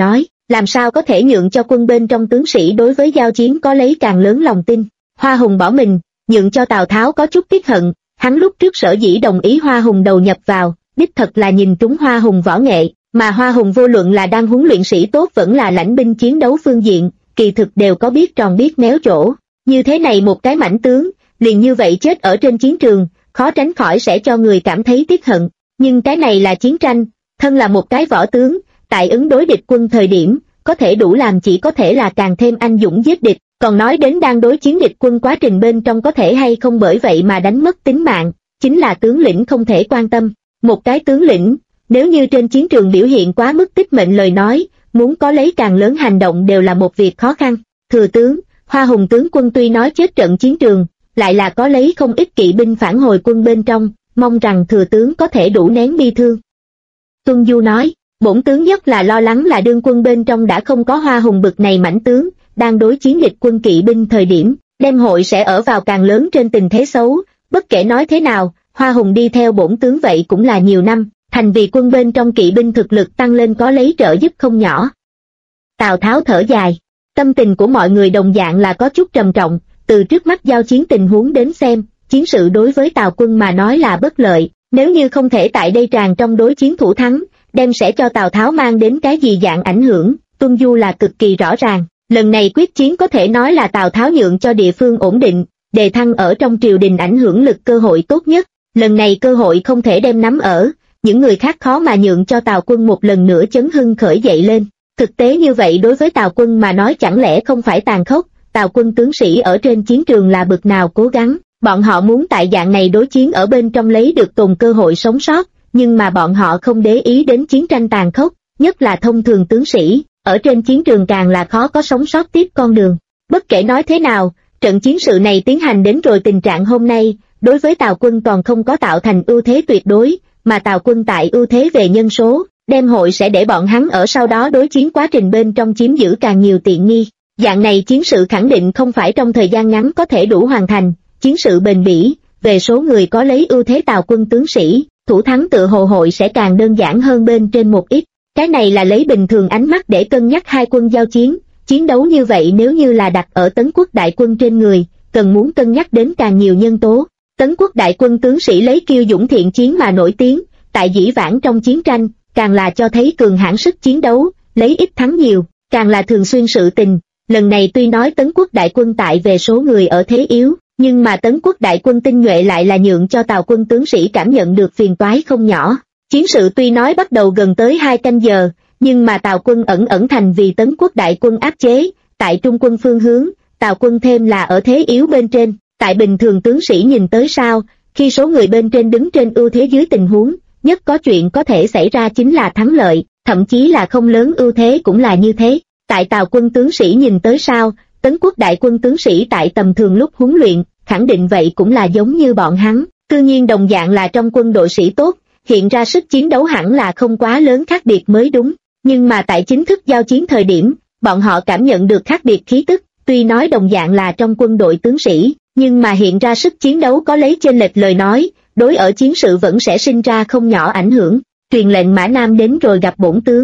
làm sao có thể nhượng cho quân bên trong tướng sĩ đối với giao chiến có lấy càng lớn lòng tin. Hoa Hùng bỏ mình, nhượng cho Tào Tháo có chút tiếc hận, hắn lúc trước sở dĩ đồng ý Hoa Hùng đầu nhập vào, đích thật là nhìn trúng Hoa Hùng võ nghệ, mà Hoa Hùng vô luận là đang huấn luyện sĩ tốt vẫn là lãnh binh chiến đấu phương diện, kỳ thực đều có biết tròn biết méo chỗ. Như thế này một cái mãnh tướng, liền như vậy chết ở trên chiến trường, khó tránh khỏi sẽ cho người cảm thấy tiếc hận. Nhưng cái này là chiến tranh, thân là một cái võ tướng, tại ứng đối địch quân thời điểm, có thể đủ làm chỉ có thể là càng thêm anh dũng giết địch, còn nói đến đang đối chiến địch quân quá trình bên trong có thể hay không bởi vậy mà đánh mất tính mạng, chính là tướng lĩnh không thể quan tâm. Một cái tướng lĩnh, nếu như trên chiến trường biểu hiện quá mức tích mệnh lời nói, muốn có lấy càng lớn hành động đều là một việc khó khăn. Thừa tướng, Hoa Hùng tướng quân tuy nói chết trận chiến trường, lại là có lấy không ít kỵ binh phản hồi quân bên trong, mong rằng thừa tướng có thể đủ nén bi thương. Tuân Du nói, bổn tướng nhất là lo lắng là đương quân bên trong đã không có Hoa Hùng bực này mãnh tướng, đang đối chiến địch quân kỵ binh thời điểm, đem hội sẽ ở vào càng lớn trên tình thế xấu, bất kể nói thế nào, Hoa Hùng đi theo bổn tướng vậy cũng là nhiều năm, thành vì quân bên trong kỵ binh thực lực tăng lên có lấy trợ giúp không nhỏ. Tào Tháo thở dài, tâm tình của mọi người đồng dạng là có chút trầm trọng, từ trước mắt giao chiến tình huống đến xem, chiến sự đối với Tào quân mà nói là bất lợi, nếu như không thể tại đây tràn trong đối chiến thủ thắng, đem sẽ cho Tào Tháo mang đến cái gì dạng ảnh hưởng, Tuân Du là cực kỳ rõ ràng. Lần này quyết chiến có thể nói là Tào Tháo nhượng cho địa phương ổn định, đề thăng ở trong triều đình ảnh hưởng lực cơ hội tốt nhất, lần này cơ hội không thể đem nắm ở, những người khác khó mà nhượng cho Tào quân một lần nữa chấn hưng khởi dậy lên. Thực tế như vậy đối với Tào quân mà nói chẳng lẽ không phải tàn khốc, Tào quân tướng sĩ ở trên chiến trường là bực nào cố gắng, bọn họ muốn tại dạng này đối chiến ở bên trong lấy được tồn cơ hội sống sót, nhưng mà bọn họ không để ý đến chiến tranh tàn khốc, nhất là thông thường tướng sĩ, ở trên chiến trường càng là khó có sống sót tiếp con đường. Bất kể nói thế nào, trận chiến sự này tiến hành đến rồi tình trạng hôm nay, đối với Tào quân còn không có tạo thành ưu thế tuyệt đối, mà Tào quân tại ưu thế về nhân số, đem hội sẽ để bọn hắn ở sau đó đối chiến quá trình bên trong chiếm giữ càng nhiều tiện nghi. Dạng này chiến sự khẳng định không phải trong thời gian ngắn có thể đủ hoàn thành, chiến sự bền bỉ, về số người có lấy ưu thế Tào quân tướng sĩ, thủ thắng tự hồ hội sẽ càng đơn giản hơn bên trên một ít. Cái này là lấy bình thường ánh mắt để cân nhắc hai quân giao chiến, chiến đấu như vậy nếu như là đặt ở Tấn quốc đại quân trên người, cần muốn cân nhắc đến càng nhiều nhân tố. Tấn quốc đại quân tướng sĩ lấy kiêu dũng thiện chiến mà nổi tiếng, tại dĩ vãng trong chiến tranh, càng là cho thấy cường hãn sức chiến đấu, lấy ít thắng nhiều, càng là thường xuyên sự tình. Lần này tuy nói Tấn quốc đại quân tại về số người ở thế yếu, nhưng mà Tấn quốc đại quân tinh nhuệ lại là nhượng cho Tào quân tướng sĩ cảm nhận được phiền toái không nhỏ. Chiến sự tuy nói bắt đầu gần tới 2 canh giờ, nhưng mà Tào quân ẩn thành vì Tấn quốc đại quân áp chế, tại trung quân phương hướng, Tào quân thêm là ở thế yếu bên trên, tại bình thường tướng sĩ nhìn tới sao, khi số người bên trên đứng trên ưu thế dưới tình huống, nhất có chuyện có thể xảy ra chính là thắng lợi, thậm chí là không lớn ưu thế cũng là như thế. Tại Tào quân tướng sĩ nhìn tới sao, Tấn quốc đại quân tướng sĩ tại tầm thường lúc huấn luyện, khẳng định vậy cũng là giống như bọn hắn, cư nhiên đồng dạng là trong quân đội sĩ tốt, hiện ra sức chiến đấu hẳn là không quá lớn khác biệt mới đúng, nhưng mà tại chính thức giao chiến thời điểm, bọn họ cảm nhận được khác biệt khí tức, tuy nói đồng dạng là trong quân đội tướng sĩ, nhưng mà hiện ra sức chiến đấu có lấy chênh lệch lời nói, đối ở chiến sự vẫn sẽ sinh ra không nhỏ ảnh hưởng. Truyền lệnh Mã Nam đến rồi gặp bổn tướng.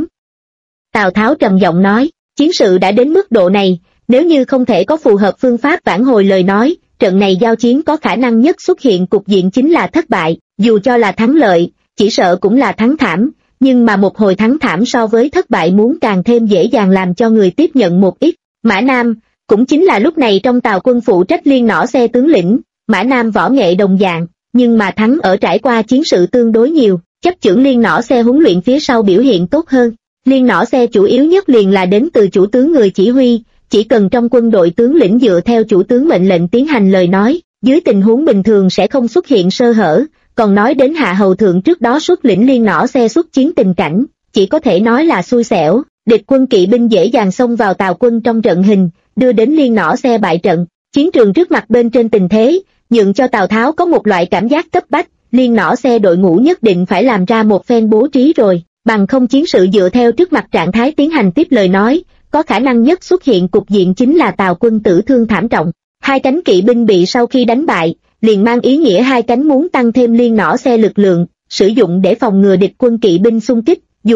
Tào Tháo trầm giọng nói, chiến sự đã đến mức độ này, nếu như không thể có phù hợp phương pháp vãn hồi lời nói, trận này giao chiến có khả năng nhất xuất hiện cục diện chính là thất bại, dù cho là thắng lợi, chỉ sợ cũng là thắng thảm, nhưng mà một hồi thắng thảm so với thất bại muốn càng thêm dễ dàng làm cho người tiếp nhận một ít. Mã Nam, cũng chính là lúc này trong Tào quân phụ trách liên nỏ xe tướng lĩnh, Mã Nam võ nghệ đồng dạng, nhưng mà thắng ở trải qua chiến sự tương đối nhiều, chấp chưởng liên nỏ xe huấn luyện phía sau biểu hiện tốt hơn. Liên nỏ xe chủ yếu nhất liền là đến từ chủ tướng người chỉ huy, chỉ cần trong quân đội tướng lĩnh dựa theo chủ tướng mệnh lệnh tiến hành lời nói, dưới tình huống bình thường sẽ không xuất hiện sơ hở, còn nói đến hạ hầu thượng trước đó xuất lĩnh liên nỏ xe xuất chiến tình cảnh, chỉ có thể nói là xui xẻo, địch quân kỵ binh dễ dàng xông vào Tào quân trong trận hình, đưa đến liên nỏ xe bại trận. Chiến trường trước mặt bên trên tình thế, nhượng cho Tào Tháo có một loại cảm giác cấp bách, liên nỏ xe đội ngũ nhất định phải làm ra một phen bố trí rồi, bằng không chiến sự dựa theo trước mặt trạng thái tiến hành tiếp lời nói, có khả năng nhất xuất hiện cục diện chính là Tào quân tử thương thảm trọng. Hai cánh kỵ binh bị sau khi đánh bại, liền mang ý nghĩa hai cánh muốn tăng thêm liên nỏ xe lực lượng, sử dụng để phòng ngừa địch quân kỵ binh xung kích, dù vậy,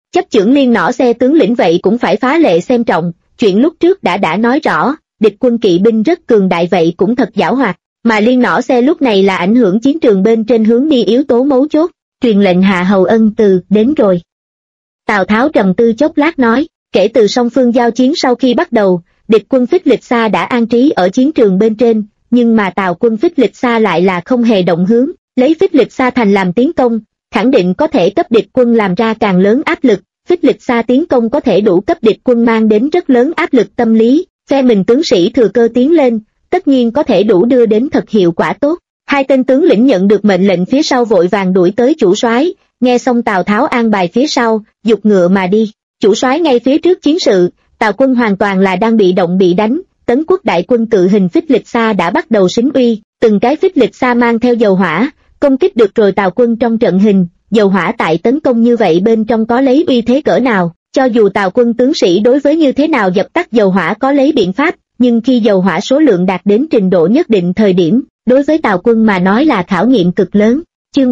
Chấp chưởng Liên Nỏ Xe tướng lĩnh vậy cũng phải phá lệ xem trọng, chuyện lúc trước đã nói rõ, địch quân kỵ binh rất cường đại vậy cũng thật giảo hoạt, mà Liên Nỏ Xe lúc này là ảnh hưởng chiến trường bên trên hướng đi yếu tố mấu chốt, truyền lệnh hạ hầu ân từ đến rồi. Tào Tháo trầm tư chốc lát nói, kể từ song phương giao chiến sau khi bắt đầu, địch quân Phích Lịch Sa đã an trí ở chiến trường bên trên, nhưng mà Tào quân Phích Lịch Sa lại là không hề động hướng, lấy Phích Lịch Sa thành làm tiến công, khẳng định có thể cấp địch quân làm ra càng lớn áp lực, Phích Lịch Sa tiến công có thể đủ cấp địch quân mang đến rất lớn áp lực tâm lý, phe mình tướng sĩ thừa cơ tiến lên, tất nhiên có thể đủ đưa đến thật hiệu quả tốt. Hai tên tướng lĩnh nhận được mệnh lệnh phía sau vội vàng đuổi tới chủ soái, nghe xong Tào Tháo an bài phía sau, giục ngựa mà đi. Chủ soái ngay phía trước chiến sự, Tào quân hoàn toàn là đang bị động bị đánh, Tấn Quốc đại quân tự hình Phích Lịch Sa đã bắt đầu xính uy, từng cái Phích Lịch Sa mang theo dầu hỏa, công kích được rồi Tào quân trong trận hình, dầu hỏa tại tấn công như vậy bên trong có lấy uy thế cỡ nào, cho dù Tào quân tướng sĩ đối với như thế nào dập tắt dầu hỏa có lấy biện pháp, nhưng khi dầu hỏa số lượng đạt đến trình độ nhất định thời điểm, đối với Tào quân mà nói là khảo nghiệm cực lớn. Chương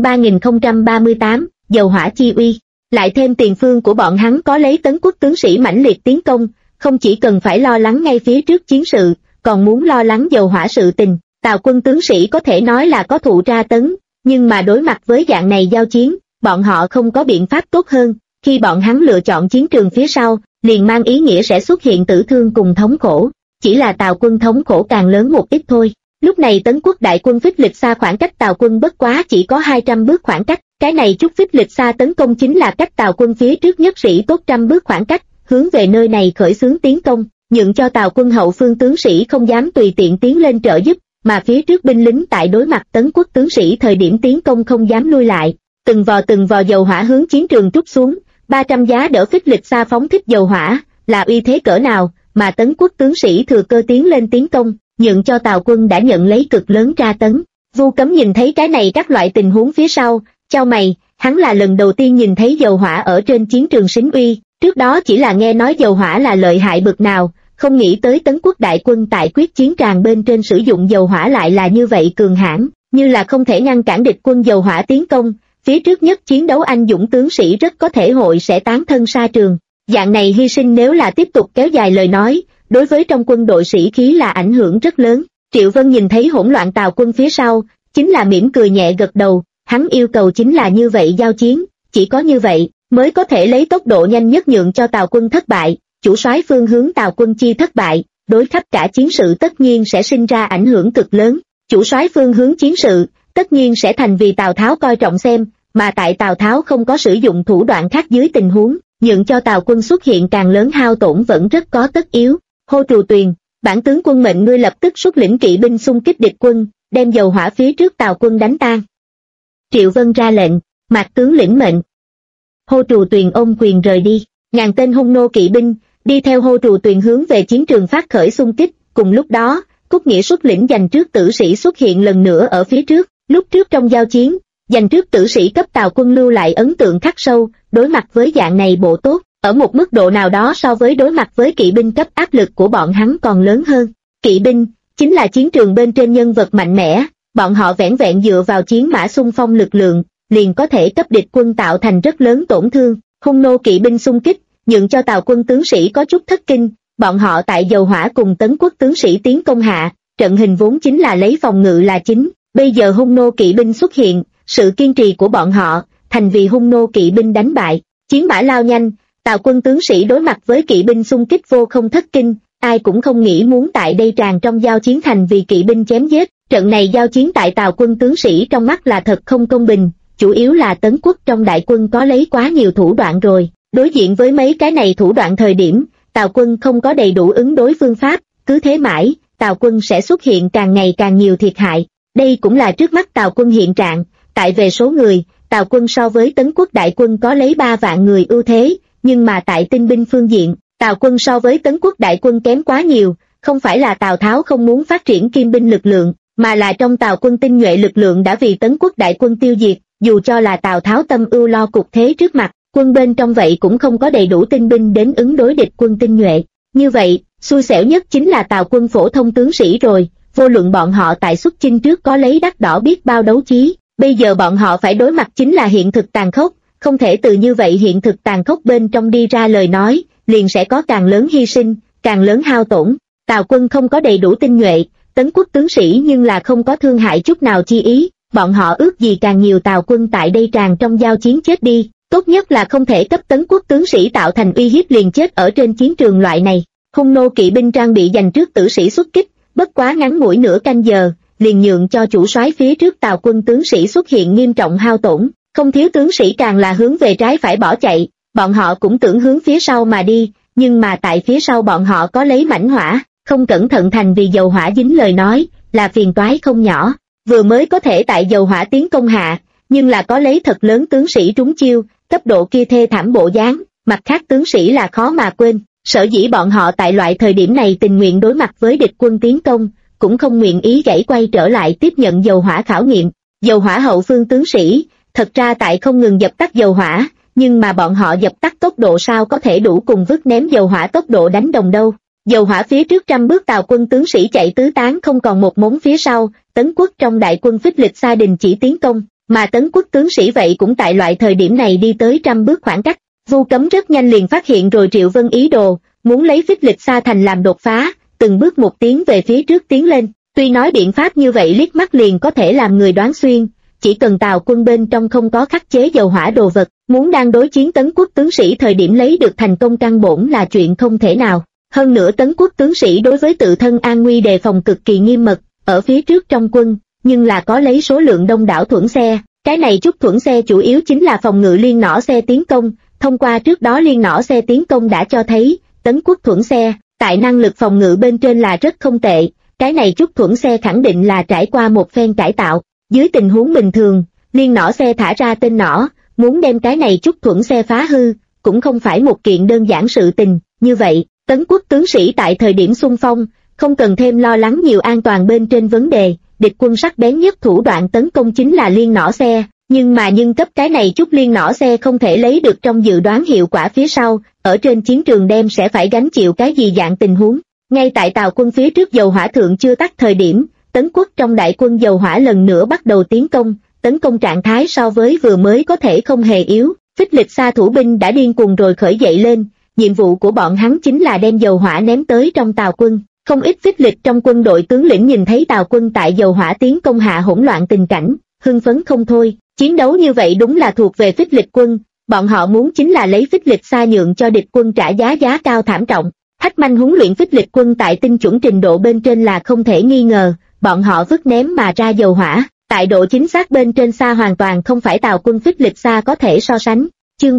3038, dầu hỏa chi uy. Lại thêm tiền phương của bọn hắn có lấy Tấn Quốc tướng sĩ mãnh liệt tiến công, không chỉ cần phải lo lắng ngay phía trước chiến sự, còn muốn lo lắng dầu hỏa sự tình. Tào quân tướng sĩ có thể nói là có thụ tra tấn, nhưng mà đối mặt với dạng này giao chiến, bọn họ không có biện pháp tốt hơn. Khi bọn hắn lựa chọn chiến trường phía sau, liền mang ý nghĩa sẽ xuất hiện tử thương cùng thống khổ, chỉ là Tào quân thống khổ càng lớn một ít thôi. Lúc này Tấn Quốc đại quân Phích Lịch Sa khoảng cách Tào quân bất quá chỉ có 200 bước khoảng cách, cái này chút Phích Lịch Sa tấn công chính là cách Tào quân phía trước nhất sĩ tốt 100 bước khoảng cách, hướng về nơi này khởi xướng tiến công, nhượng cho Tào quân hậu phương tướng sĩ không dám tùy tiện tiến lên trợ giúp, mà phía trước binh lính tại đối mặt Tấn Quốc tướng sĩ thời điểm tiến công không dám lui lại, từng vò dầu hỏa hướng chiến trường trút xuống, 300 giá đỡ Phích Lịch Sa phóng thích dầu hỏa, là uy thế cỡ nào, mà Tấn Quốc tướng sĩ thừa cơ tiến lên tiến công, nhượng cho Tào quân đã nhận lấy cực lớn tra tấn. Vu Cấm nhìn thấy cái này các loại tình huống phía sau, chau mày, hắn là lần đầu tiên nhìn thấy dầu hỏa ở trên chiến trường xính uy, trước đó chỉ là nghe nói dầu hỏa là lợi hại bực nào, không nghĩ tới Tấn Quốc đại quân tại quyết chiến tràng bên trên sử dụng dầu hỏa lại là như vậy cường hãn, như là không thể ngăn cản địch quân dầu hỏa tiến công, phía trước nhất chiến đấu anh dũng tướng sĩ rất có thể hội sẽ tán thân sa trường. Dạng này hy sinh nếu là tiếp tục kéo dài lời nói, đối với trong quân đội sĩ khí là ảnh hưởng rất lớn. Triệu Vân nhìn thấy hỗn loạn Tào quân phía sau, chính là mỉm cười nhẹ gật đầu, hắn yêu cầu chính là như vậy giao chiến, chỉ có như vậy mới có thể lấy tốc độ nhanh nhất nhượng cho Tào quân thất bại, chủ soái phương hướng Tào quân chi thất bại, đối khắp cả chiến sự tất nhiên sẽ sinh ra ảnh hưởng cực lớn. Chủ soái phương hướng chiến sự, tất nhiên sẽ thành vì Tào Tháo coi trọng xem, mà tại Tào Tháo không có sử dụng thủ đoạn khác dưới tình huống, nhượng cho Tào quân xuất hiện càng lớn hao tổn vẫn rất có tất yếu. Hô Trù Tuyền, bản tướng quân mệnh ngươi lập tức xuất lĩnh kỵ binh xung kích địch quân, đem dầu hỏa phía trước Tào quân đánh tan. Triệu Vân ra lệnh, Mạc tướng lĩnh mệnh. Hô Trù Tuyền ôm quyền rời đi, ngàn tên hung nô kỵ binh đi theo Hô Trù Tuyền hướng về chiến trường phát khởi xung kích. Cùng lúc đó, Cúc Nghĩa xuất lĩnh dành trước tử sĩ xuất hiện lần nữa ở phía trước. Lúc trước trong giao chiến, dành trước tử sĩ cấp Tào quân lưu lại ấn tượng khắc sâu, đối mặt với dạng này bộ tốt, ở một mức độ nào đó so với đối mặt với kỵ binh cấp áp lực của bọn hắn còn lớn hơn. Kỵ binh chính là chiến trường bên trên nhân vật mạnh mẽ, bọn họ vẻn vẹn dựa vào chiến mã xung phong lực lượng, liền có thể cấp địch quân tạo thành rất lớn tổn thương. Hung nô kỵ binh xung kích, nhượng cho Tào quân tướng sĩ có chút thất kinh, bọn họ tại dầu hỏa cùng Tấn Quốc tướng sĩ tiến công hạ, trận hình vốn chính là lấy phòng ngự là chính, bây giờ hung nô kỵ binh xuất hiện, sự kiên trì của bọn họ thành vì hung nô kỵ binh đánh bại. Chiến mã lao nhanh, Tào quân tướng sĩ đối mặt với kỵ binh xung kích vô không thất kinh, ai cũng không nghĩ muốn tại đây tràn trong giao chiến thành vì kỵ binh chém giết. Trận này giao chiến tại Tào quân tướng sĩ trong mắt là thật không công bình, chủ yếu là Tấn Quốc trong đại quân có lấy quá nhiều thủ đoạn rồi, đối diện với mấy cái này thủ đoạn thời điểm, Tào quân không có đầy đủ ứng đối phương pháp, cứ thế mãi, Tào quân sẽ xuất hiện càng ngày càng nhiều thiệt hại. Đây cũng là trước mắt Tào quân hiện trạng, tại về số người, Tào quân so với Tấn Quốc đại quân có lấy 3 vạn người ưu thế, nhưng mà tại tinh binh phương diện, Tào quân so với Tấn Quốc đại quân kém quá nhiều, không phải là Tào Tháo không muốn phát triển kim binh lực lượng, mà là trong Tào quân tinh nhuệ lực lượng đã vì Tấn Quốc đại quân tiêu diệt, dù cho là Tào Tháo tâm ưu lo cục thế trước mặt, quân bên trong vậy cũng không có đầy đủ tinh binh đến ứng đối địch quân tinh nhuệ. Như vậy, xui xẻo nhất chính là Tào quân phổ thông tướng sĩ rồi, vô luận bọn họ tại xuất chinh trước có lấy đắt đỏ biết bao đấu chí, bây giờ bọn họ phải đối mặt chính là hiện thực tàn khốc, không thể từ như vậy hiện thực tàn khốc bên trong đi ra lời nói, liền sẽ có càng lớn hy sinh, càng lớn hao tổn. Tào quân không có đầy đủ tinh nhuệ, Tấn quốc tướng sĩ nhưng là không có thương hại chút nào chi ý, bọn họ ước gì càng nhiều Tào quân tại đây tràn trong giao chiến chết đi, tốt nhất là không thể cấp Tấn quốc tướng sĩ tạo thành uy hiếp liền chết ở trên chiến trường loại này. Hung nô kỵ binh trang bị dành trước tử sĩ xuất kích, bất quá ngắn ngủi nửa canh giờ, liền nhượng cho chủ soái phía trước Tào quân tướng sĩ xuất hiện nghiêm trọng hao tổn, không thiếu tướng sĩ càng là hướng về trái phải bỏ chạy, bọn họ cũng tưởng hướng phía sau mà đi, nhưng mà tại phía sau bọn họ có lấy mảnh hỏa, không cẩn thận thành vì dầu hỏa dính lời nói, là phiền toái không nhỏ. Vừa mới có thể tại dầu hỏa tiến công hạ, nhưng là có lấy thật lớn tướng sĩ trúng chiêu, cấp độ kia thê thảm bộ dáng, mặt khác tướng sĩ là khó mà quên. Sở dĩ bọn họ tại loại thời điểm này tình nguyện đối mặt với địch quân tiến công, cũng không nguyện ý gãy quay trở lại tiếp nhận dầu hỏa khảo nghiệm. Dầu hỏa hậu phương tướng sĩ, thật ra tại không ngừng dập tắt dầu hỏa, nhưng mà bọn họ dập tắt tốc độ sao có thể đủ cùng vứt ném dầu hỏa tốc độ đánh đồng đâu. Dầu hỏa phía trước 100 bước Tào quân tướng sĩ chạy tứ tán không còn một mống phía sau, Tấn quốc trong đại quân Phích Lịch Sa đình chỉ tiến công, mà Tấn quốc tướng sĩ vậy cũng tại loại thời điểm này đi tới 100 bước khoảng cách. Vu Cấm rất nhanh liền phát hiện rồi Triệu Vân ý đồ, muốn lấy Phích Lịch Sa thành làm đột phá, từng bước một tiến về phía trước tiến lên. Tuy nói biện pháp như vậy liếc mắt liền có thể làm người đoán xuyên, chỉ cần Tào quân bên trong không có khắc chế dầu hỏa đồ vật, muốn đang đối chiến Tấn quốc tướng sĩ thời điểm lấy được thành công căn bổn là chuyện không thể nào. Hơn nữa Tấn quốc tướng sĩ đối với tự thân an nguy đề phòng cực kỳ nghiêm mật, ở phía trước trong quân, nhưng là có lấy số lượng đông đảo thuẫn xe, cái này chút thuẫn xe chủ yếu chính là phòng ngự liên nỏ xe tiến công, thông qua trước đó liên nỏ xe tiến công đã cho thấy, Tấn quốc thuẫn xe, tại năng lực phòng ngự bên trên là rất không tệ, cái này chút thuẫn xe khẳng định là trải qua một phen cải tạo, dưới tình huống bình thường, liên nỏ xe thả ra tên nỏ, muốn đem cái này chút thuẫn xe phá hư, cũng không phải một kiện đơn giản sự tình, như vậy, Tấn quốc tướng sĩ tại thời điểm xung phong, không cần thêm lo lắng nhiều an toàn bên trên vấn đề, địch quân sắc bén nhất thủ đoạn tấn công chính là liên nỏ xe, nhưng cấp cái này chút liên nỏ xe không thể lấy được trong dự đoán hiệu quả phía sau, ở trên chiến trường đem sẽ phải gánh chịu cái gì dạng tình huống. Ngay tại Tào quân phía trước dầu hỏa thượng chưa tắt thời điểm, Tấn quốc trong đại quân dầu hỏa lần nữa bắt đầu tiến công, tấn công trạng thái so với vừa mới có thể không hề yếu, Phích Lịch Sa thủ binh đã điên cuồng rồi khởi dậy lên, nhiệm vụ của bọn hắn chính là đem dầu hỏa ném tới trong Tào quân. Không ít Phích Lịch trong quân đội tướng lĩnh nhìn thấy Tào quân tại dầu hỏa tiến công hạ hỗn loạn tình cảnh, hưng phấn không thôi, chiến đấu như vậy đúng là thuộc về Phích Lịch quân, bọn họ muốn chính là lấy Phích Lịch Sa nhượng cho địch quân trả giá cao thảm trọng. Hách Manh huấn luyện Phích Lịch quân tại tinh chuẩn trình độ bên trên là không thể nghi ngờ, bọn họ vứt ném mà ra dầu hỏa, tại độ chính xác bên trên xa hoàn toàn không phải Tào quân Phích Lịch Sa có thể so sánh. Chương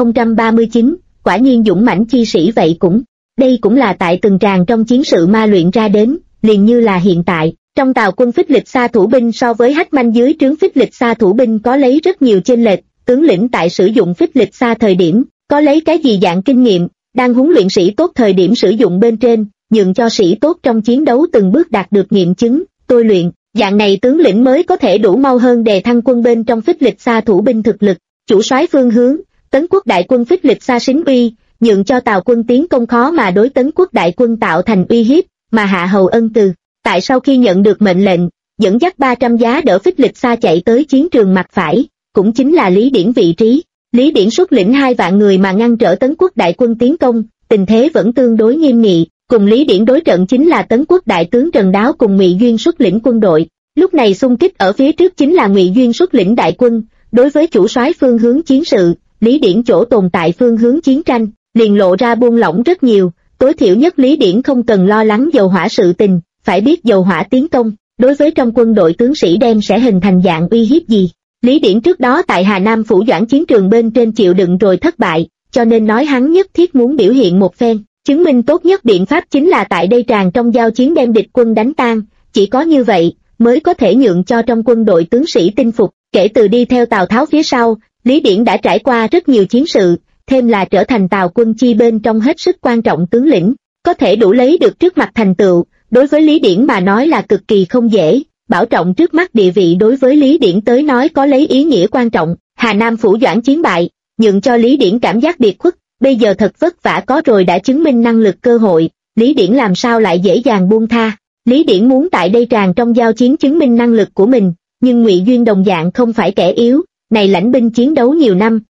3039, quả nhiên dũng mãnh chi sĩ vậy cũng. Đây cũng là tại từng tràng trong chiến sự ma luyện ra đến, liền như là hiện tại, trong Tào quân Phích Lịch Sa thủ binh so với Hách Manh dưới trướng Phích Lịch Sa thủ binh có lấy rất nhiều chênh lệch, tướng lĩnh tại sử dụng Phích Lịch Sa thời điểm, có lấy cái gì dạng kinh nghiệm, đang huấn luyện sĩ tốt thời điểm sử dụng bên trên, nhượng cho sĩ tốt trong chiến đấu từng bước đạt được nghiệm chứng, tôi luyện, dạng này tướng lĩnh mới có thể đủ mau hơn đề thăng quân bên trong Phích Lịch Sa thủ binh thực lực. Chủ soái phương hướng, Tấn quốc đại quân Phích Lịch Sa xính uy, nhượng cho Tào quân tiến công khó mà đối Tấn quốc đại quân tạo thành uy hiếp, mà Hạ Hầu Ân từ, tại sau khi nhận được mệnh lệnh, dẫn dắt 300 giá đỡ Phích Lịch Sa chạy tới chiến trường mặt phải, cũng chính là Lý Điển vị trí. Lý Điển xuất lĩnh 2 vạn người mà ngăn trở Tấn quốc đại quân tiến công, tình thế vẫn tương đối nghiêm nghị, cùng Lý Điển đối trận chính là Tấn quốc đại tướng Trần Đáo cùng Ngụy Duyên xuất lĩnh quân đội. Lúc này xung kích ở phía trước chính là Ngụy Duyên xuất lĩnh đại quân, đối với chủ soái phương hướng chiến sự, Lý Điển chỗ tồn tại phương hướng chiến tranh, liền lộ ra buông lỏng rất nhiều, tối thiểu nhất Lý Điển không cần lo lắng dầu hỏa sự tình, phải biết dầu hỏa tiến công, đối với trong quân đội tướng sĩ đem sẽ hình thành dạng uy hiếp gì. Lý Điển trước đó tại Hà Nam Phủ Doãn chiến trường bên trên chịu đựng rồi thất bại, cho nên nói hắn nhất thiết muốn biểu hiện một phen, chứng minh tốt nhất biện pháp chính là tại đây tràn trong giao chiến đem địch quân đánh tan, chỉ có như vậy, mới có thể nhượng cho trong quân đội tướng sĩ tin phục. Kể từ đi theo Tào Tháo phía sau, Lý Điển đã trải qua rất nhiều chiến sự, thêm là trở thành Tào quân chi bên trong hết sức quan trọng tướng lĩnh, có thể đủ lấy được trước mặt thành tựu, đối với Lý Điển mà nói là cực kỳ không dễ, bảo trọng trước mắt địa vị đối với Lý Điển tới nói có lấy ý nghĩa quan trọng. Hà Nam Phủ Doãn chiến bại, nhượng cho Lý Điển cảm giác biệt khuất, bây giờ thật vất vả có rồi đã chứng minh năng lực cơ hội, Lý Điển làm sao lại dễ dàng buông tha. Lý Điển muốn tại đây tràn trong giao chiến chứng minh năng lực của mình, nhưng Ngụy Duyên đồng dạng không phải kẻ yếu, này lãnh binh chiến đấu nhiều năm,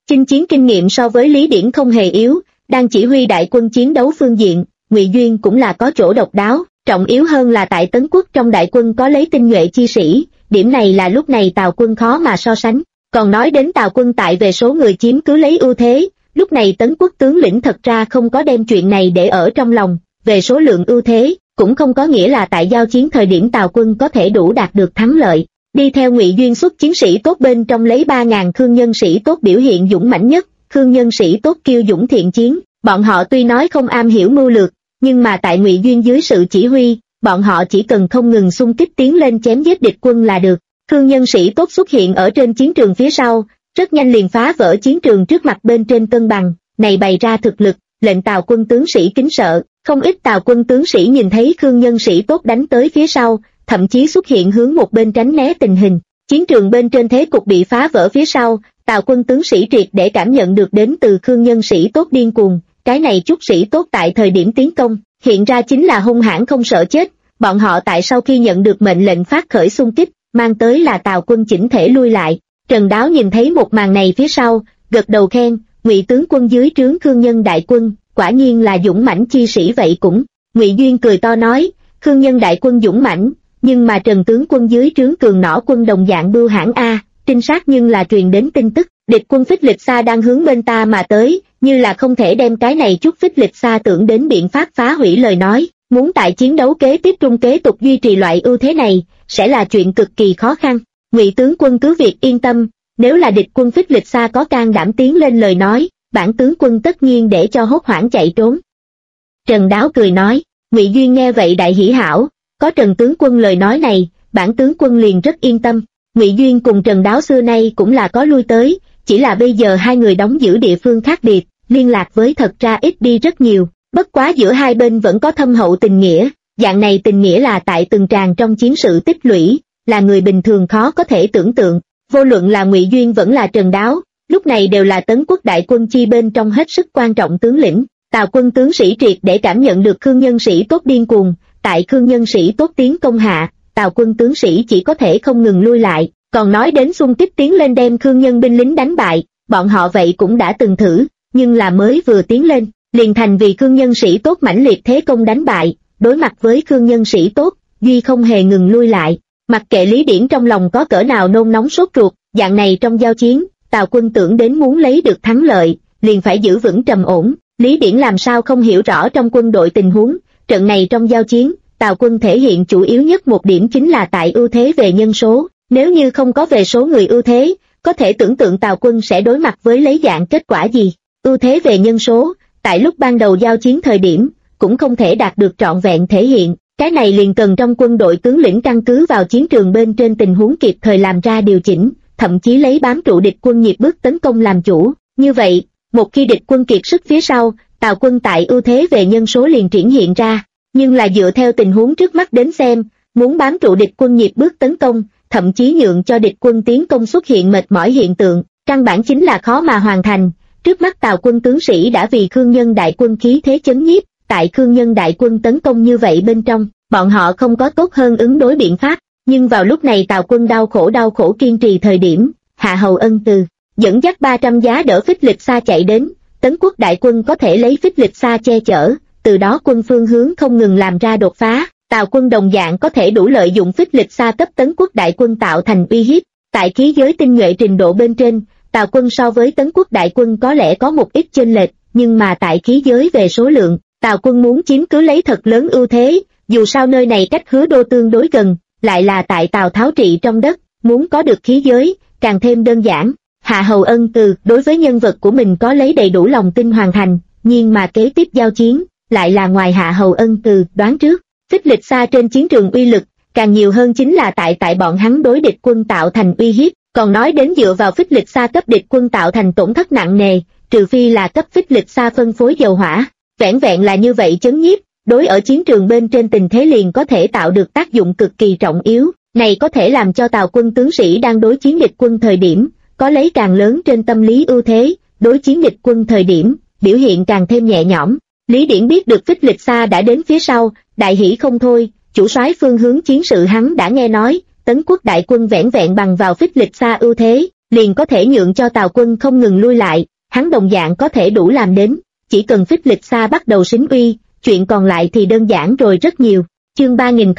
chinh chiến kinh nghiệm so với Lý Điển không hề yếu, đang chỉ huy đại quân chiến đấu phương diện, Ngụy Duyên cũng là có chỗ độc đáo, trọng yếu hơn là tại Tấn Quốc trong đại quân có lấy tinh nhuệ chi sĩ, điểm này là lúc này Tào quân khó mà so sánh. Còn nói đến Tào quân tại về số người chiếm cứ lấy ưu thế, lúc này Tấn Quốc tướng lĩnh thật ra không có đem chuyện này để ở trong lòng, về số lượng ưu thế, cũng không có nghĩa là tại giao chiến thời điểm Tào quân có thể đủ đạt được thắng lợi. Đi theo Ngụy Duyên xuất chiến sĩ tốt bên trong lấy 3.000 Khương nhân sĩ tốt biểu hiện dũng mãnh nhất, Khương nhân sĩ tốt kiêu dũng thiện chiến, bọn họ tuy nói không am hiểu mưu lược, nhưng mà tại Ngụy Duyên dưới sự chỉ huy, bọn họ chỉ cần không ngừng xung kích tiến lên chém giết địch quân là được. Khương nhân sĩ tốt xuất hiện ở trên chiến trường phía sau, rất nhanh liền phá vỡ chiến trường trước mặt bên trên cân bằng, này bày ra thực lực, lệnh Tào quân tướng sĩ kính sợ, không ít Tào quân tướng sĩ nhìn thấy Khương nhân sĩ tốt đánh tới phía sau, thậm chí xuất hiện hướng một bên tránh né tình hình. Chiến trường bên trên thế cục bị phá vỡ phía sau, Tào quân tướng sĩ triệt để cảm nhận được đến từ Khương nhân sĩ tốt điên cuồng, cái này chút sĩ tốt tại thời điểm tiến công, hiện ra chính là hung hãn không sợ chết, bọn họ tại sau khi nhận được mệnh lệnh phát khởi xung kích, mang tới là Tào quân chỉnh thể lui lại. Trần Đáo nhìn thấy một màn này phía sau, gật đầu khen, Ngụy tướng quân dưới trướng Khương nhân đại quân, quả nhiên là dũng mãnh chi sĩ vậy cũng. Ngụy Duyên cười to nói, Khương nhân đại quân dũng mãnh, nhưng mà Trần tướng quân dưới trướng Cường Nỏ quân đồng dạng bưu hãn a. Trinh sát nhưng là truyền đến tin tức, địch quân Phích Lịch Sa đang hướng bên ta mà tới, như là không thể đem cái này chút Phích Lịch Sa tưởng đến biện pháp phá hủy lời nói, muốn tại chiến đấu kế tiếp trung kế tục duy trì loại ưu thế này, sẽ là chuyện cực kỳ khó khăn. Ngụy tướng quân cứ việc yên tâm, nếu là địch quân Phích Lịch Sa có can đảm tiến lên lời nói, bản tướng quân tất nhiên để cho hốt hoảng chạy trốn. Trần Đáo cười nói, Ngụy Duyên nghe vậy đại hỉ hảo, có Trần tướng quân lời nói này, bản tướng quân liền rất yên tâm. Ngụy Duyên cùng Trần Đáo xưa nay cũng là có lui tới, chỉ là bây giờ hai người đóng giữ địa phương khác biệt, liên lạc với thật ra ít đi rất nhiều, bất quá giữa hai bên vẫn có thâm hậu tình nghĩa, dạng này tình nghĩa là tại từng tràng trong chiến sự tích lũy, là người bình thường khó có thể tưởng tượng. Vô luận là Ngụy Duyên vẫn là Trần Đáo, lúc này đều là Tấn Quốc đại quân chi bên trong hết sức quan trọng tướng lĩnh. Tào quân tướng sĩ triệt để cảm nhận được Khương nhân sĩ tốt điên cuồng, tại Khương nhân sĩ tốt tiến công hạ, Tào quân tướng sĩ chỉ có thể không ngừng lui lại, còn nói đến xung kích tiến lên đem Khương nhân binh lính đánh bại, bọn họ vậy cũng đã từng thử, nhưng là mới vừa tiến lên, liền thành vì Khương nhân sĩ tốt mãnh liệt thế công đánh bại. Đối mặt với Khương nhân sĩ tốt, Duy không hề ngừng lui lại, mặc kệ Lý Điển trong lòng có cỡ nào nôn nóng sốt ruột, dạng này trong giao chiến, Tào quân tưởng đến muốn lấy được thắng lợi, liền phải giữ vững trầm ổn. Lý Điển làm sao không hiểu rõ trong quân đội tình huống, trận này trong giao chiến, Tào quân thể hiện chủ yếu nhất một điểm chính là tại ưu thế về nhân số, nếu như không có về số người ưu thế, có thể tưởng tượng Tào quân sẽ đối mặt với lấy dạng kết quả gì. Ưu thế về nhân số, tại lúc ban đầu giao chiến thời điểm, cũng không thể đạt được trọn vẹn thể hiện, cái này liền cần trong quân đội tướng lĩnh căn cứ vào chiến trường bên trên tình huống kịp thời làm ra điều chỉnh, thậm chí lấy bám trụ địch quân nhịp bước tấn công làm chủ. Như vậy, một khi địch quân kiệt sức phía sau, Tào quân tại ưu thế về nhân số liền triển hiện ra, nhưng là dựa theo tình huống trước mắt đến xem, muốn bám trụ địch quân nhịp bước tấn công, thậm chí nhượng cho địch quân tiến công xuất hiện mệt mỏi hiện tượng, căn bản chính là khó mà hoàn thành. Trước mắt Tào quân tướng sĩ đã vì Khương nhân đại quân khí thế chấn nhiếp, tại Khương nhân đại quân tấn công như vậy bên trong, bọn họ không có tốt hơn ứng đối biện pháp, nhưng vào lúc này Tào quân đau khổ kiên trì thời điểm, Hạ Hầu Ân từ dẫn dắt 300 giá đỡ Phích Lịch Sa chạy đến, Tấn Quốc đại quân có thể lấy Phích Lịch Sa che chở, từ đó quân phương hướng không ngừng làm ra đột phá, Tào quân đồng dạng có thể đủ lợi dụng Phích Lịch Sa cấp Tấn Quốc đại quân tạo thành uy hiếp. Tại khí giới tinh nhuệ trình độ bên trên, Tào quân so với Tấn Quốc đại quân có lẽ có một ít chênh lệch, nhưng mà tại khí giới về số lượng, Tào quân muốn chiếm cứ lấy thật lớn ưu thế, dù sao nơi này cách Hứa Đô tương đối gần, lại là tại Tào Tháo trị trong đất, muốn có được khí giới, càng thêm đơn giản. Hạ Hầu Ân từ đối với nhân vật của mình có lấy đầy đủ lòng tin hoàn thành, nhưng mà kế tiếp giao chiến, lại là ngoài Hạ Hầu Ân từ đoán trước. Phích Lịch Sa trên chiến trường uy lực, càng nhiều hơn chính là tại bọn hắn đối địch quân tạo thành uy hiếp, còn nói đến dựa vào Phích Lịch Sa cấp địch quân tạo thành tổn thất nặng nề, trừ phi là cấp Phích Lịch Sa phân phối dầu hỏa, vẻn vẹn là như vậy chấn nhiếp, đối ở chiến trường bên trên tình thế liền có thể tạo được tác dụng cực kỳ trọng yếu, này có thể làm cho Tào quân tướng sĩ đang đối chiến địch quân thời điểm, có lấy càng lớn trên tâm lý ưu thế, đối chiến địch quân thời điểm, biểu hiện càng thêm nhẹ nhõm. Lý Điển biết được Phích Lịch Sa đã đến phía sau, đại hỉ không thôi, chủ soái phương hướng chiến sự hắn đã nghe nói, Tấn Quốc đại quân vẻn vẹn bằng vào Phích Lịch Sa ưu thế, liền có thể nhượng cho Tào quân không ngừng lui lại, hắn đồng dạng có thể đủ làm đến, chỉ cần Phích Lịch Sa bắt đầu xính uy, chuyện còn lại thì đơn giản rồi rất nhiều. Chương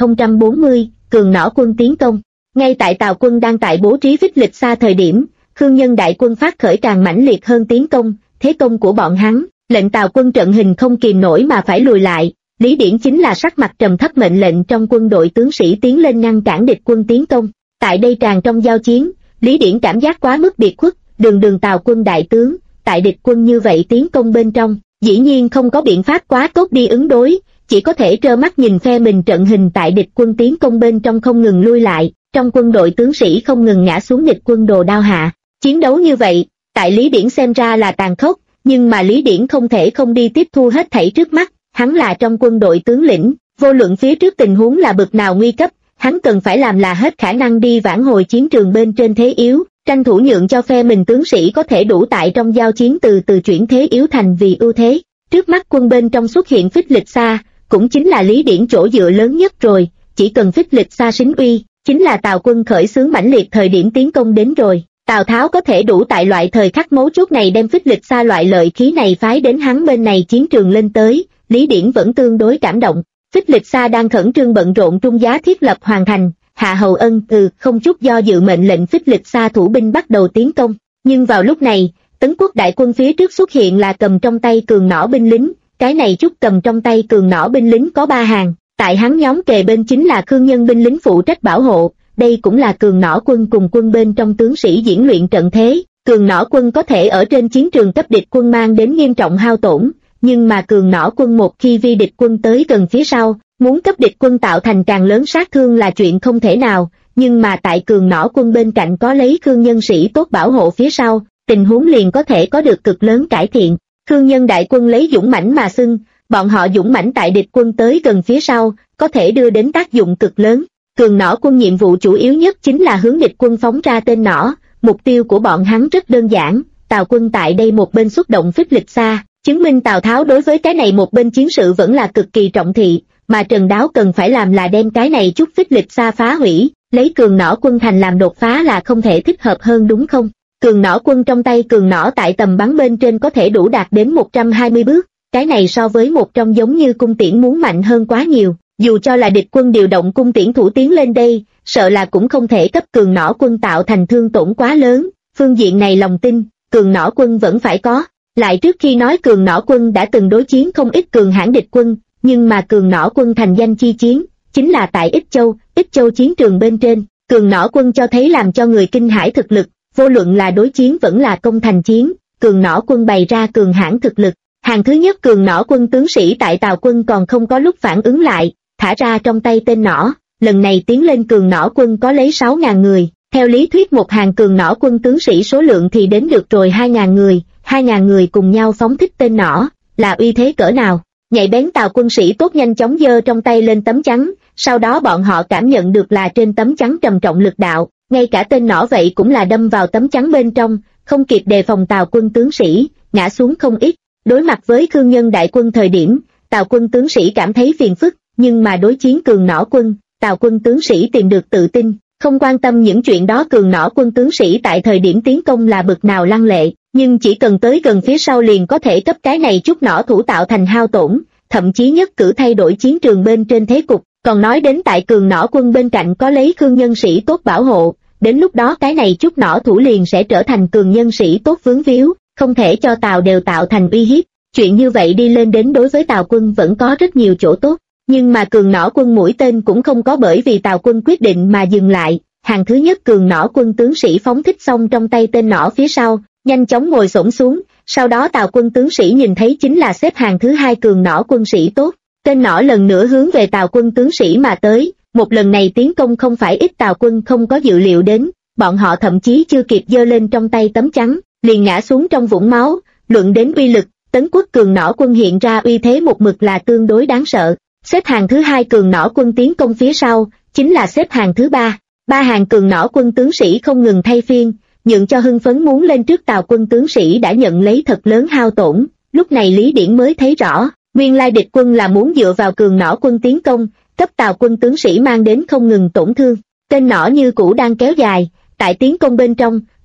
3040, cường nỏ quân tiến công. Ngay tại Tào quân đang tại bố trí Phích Lịch Sa thời điểm, Khương Nhân đại quân phát khởi càng mãnh liệt hơn tiến công, thế công của bọn hắn, lệnh Tào quân trận hình không kìm nổi mà phải lùi lại. Lý Điển chính là sắc mặt trầm thấp mệnh lệnh trong quân đội tướng sĩ tiến lên ngăn cản địch quân tiến công. Tại đây tràn trong giao chiến, Lý Điển cảm giác quá mức biệt khuất, đường Tào quân đại tướng, tại địch quân như vậy tiến công bên trong, dĩ nhiên không có biện pháp quá tốt đi ứng đối, chỉ có thể trơ mắt nhìn phe mình trận hình tại địch quân tiến công bên trong không ngừng lui lại, trong quân đội tướng sĩ không ngừng ngã xuống địch quân đồ đao hạ. Chiến đấu như vậy, tại Lý Điển xem ra là tàn khốc, nhưng mà Lý Điển không thể không đi tiếp thu hết thảy trước mắt, hắn là trong quân đội tướng lĩnh, vô luận phía trước tình huống là bực nào nguy cấp, hắn cần phải làm là hết khả năng đi vãn hồi chiến trường bên trên thế yếu, tranh thủ nhượng cho phe mình tướng sĩ có thể đủ tại trong giao chiến từ từ chuyển thế yếu thành vì ưu thế. Trước mắt quân bên trong xuất hiện Phích Lịch Sa, cũng chính là Lý Điển chỗ dựa lớn nhất rồi, chỉ cần Phích Lịch Sa xính uy, chính là Tào quân khởi xướng mãnh liệt thời điểm tiến công đến rồi. Tào Tháo có thể đủ tại loại thời khắc mấu chốt này đem Phích Lịch Sa loại lợi khí này phái đến hắn bên này chiến trường lên tới, Lý Điển vẫn tương đối cảm động. Phích Lịch Sa đang khẩn trương bận rộn trung giá thiết lập hoàn thành, Hạ Hầu Ân không chút do dự mệnh lệnh Phích Lịch Sa thủ binh bắt đầu tiến công. Nhưng vào lúc này, Tấn Quốc đại quân phía trước xuất hiện là cầm trong tay cường nỏ binh lính, cái này chút cầm trong tay cường nỏ binh lính có 3 hàng, tại hắn nhóm kề bên chính là Khương Nhân binh lính phụ trách bảo hộ, đây cũng là cường nỏ quân cùng quân bên trong tướng sĩ diễn luyện trận thế. Cường nỏ quân có thể ở trên chiến trường cấp địch quân mang đến nghiêm trọng hao tổn, nhưng mà cường nỏ quân một khi vi địch quân tới gần phía sau, muốn cấp địch quân tạo thành càng lớn sát thương là chuyện không thể nào, nhưng mà tại cường nỏ quân bên cạnh có lấy Khương Nhân sĩ tốt bảo hộ phía sau, tình huống liền có thể có được cực lớn cải thiện. Khương Nhân đại quân lấy dũng mãnh mà xưng, bọn họ dũng mãnh tại địch quân tới gần phía sau, có thể đưa đến tác dụng cực lớn. Cường nỏ quân nhiệm vụ chủ yếu nhất chính là hướng địch quân phóng ra tên nỏ, mục tiêu của bọn hắn rất đơn giản, Tào quân tại đây một bên xuất động Phích Lịch Sa, chứng minh Tào Tháo đối với cái này một bên chiến sự vẫn là cực kỳ trọng thị, mà Trần Đáo cần phải làm là đem cái này chút Phích Lịch Sa phá hủy, lấy cường nỏ quân thành làm đột phá là không thể thích hợp hơn đúng không? Cường nỏ quân trong tay cường nỏ tại tầm bắn bên trên có thể đủ đạt đến 120 bước, cái này so với một trong giống như cung tiễn muốn mạnh hơn quá nhiều, dù cho là địch quân điều động cung tiễn thủ tiến lên đây, sợ là cũng không thể cấp cường nỏ quân tạo thành thương tổn quá lớn, phương diện này lòng tin, cường nỏ quân vẫn phải có. Lại trước khi nói cường nỏ quân đã từng đối chiến không ít cường hãn địch quân, nhưng mà cường nỏ quân thành danh chi chiến, chính là tại Ích Châu chiến trường bên trên, cường nỏ quân cho thấy làm cho người kinh hãi thực lực, vô luận là đối chiến vẫn là công thành chiến, cường nỏ quân bày ra cường hãn thực lực. Hàng thứ nhất cường nỏ quân tướng sĩ tại Tào quân còn không có lúc phản ứng lại, thả ra trong tay tên nỏ, lần này tiến lên cường nỏ quân có lấy 6.000 người, theo lý thuyết một hàng cường nỏ quân tướng sĩ số lượng thì đến được rồi 2.000 người, 2.000 người cùng nhau phóng thích tên nỏ, là uy thế cỡ nào. Nhạy bén Tào quân sĩ tốt nhanh chóng giơ trong tay lên tấm chắn, sau đó bọn họ cảm nhận được là trên tấm chắn trầm trọng lực đạo, ngay cả tên nỏ vậy cũng là đâm vào tấm chắn bên trong, không kịp đề phòng Tào quân tướng sĩ, ngã xuống không ít. Đối mặt với Khương Nhân đại quân thời điểm, Tào quân tướng sĩ cảm thấy phiền phức, nhưng mà đối chiến cường nỏ quân, Tào quân tướng sĩ tìm được tự tin, không quan tâm những chuyện đó. Cường nỏ quân tướng sĩ tại thời điểm tiến công là bực nào lăng lệ, nhưng chỉ cần tới gần phía sau liền có thể cấp cái này chút nỏ thủ tạo thành hao tổn, thậm chí nhất cử thay đổi chiến trường bên trên thế cục. Còn nói đến tại cường nỏ quân bên cạnh có lấy Khương Nhân sĩ tốt bảo hộ, đến lúc đó cái này chút nỏ thủ liền sẽ trở thành cường nhân sĩ tốt vướng víu, không thể cho Tào đều tạo thành uy hiếp. Chuyện như vậy đi lên đến đối với Tào quân vẫn có rất nhiều chỗ tốt, nhưng mà cường nỏ quân mũi tên cũng không có bởi vì Tào quân quyết định mà dừng lại. Hàng thứ nhất cường nỏ quân tướng sĩ phóng thích xong trong tay tên nỏ phía sau, nhanh chóng ngồi xổm xuống, sau đó Tào quân tướng sĩ nhìn thấy chính là xếp hàng thứ hai cường nỏ quân sĩ tốt, tên nỏ lần nữa hướng về Tào quân tướng sĩ mà tới. Một lần này tiến công không phải ít Tào quân không có dự liệu đến, bọn họ thậm chí chưa kịp giơ lên trong tay tấm chắn, liền ngã xuống trong vũng máu. Luận đến uy lực, Tấn Quốc cường nỏ quân hiện ra uy thế một mực là tương đối đáng sợ. Xếp hàng thứ hai cường nỏ quân tiến công phía sau, chính là xếp hàng thứ ba. Ba hàng cường nỏ quân tướng sĩ không ngừng thay phiên, nhượng cho hưng phấn muốn lên trước Tào quân tướng sĩ đã nhận lấy thật lớn hao tổn. Lúc này Lý Điển mới thấy rõ, nguyên lai địch quân là muốn dựa vào cường nỏ quân tiến công, cấp Tào quân tướng sĩ mang đến không ngừng tổn thương. Tên nỏ như cũ đang kéo dài, tại tiến công bên trong,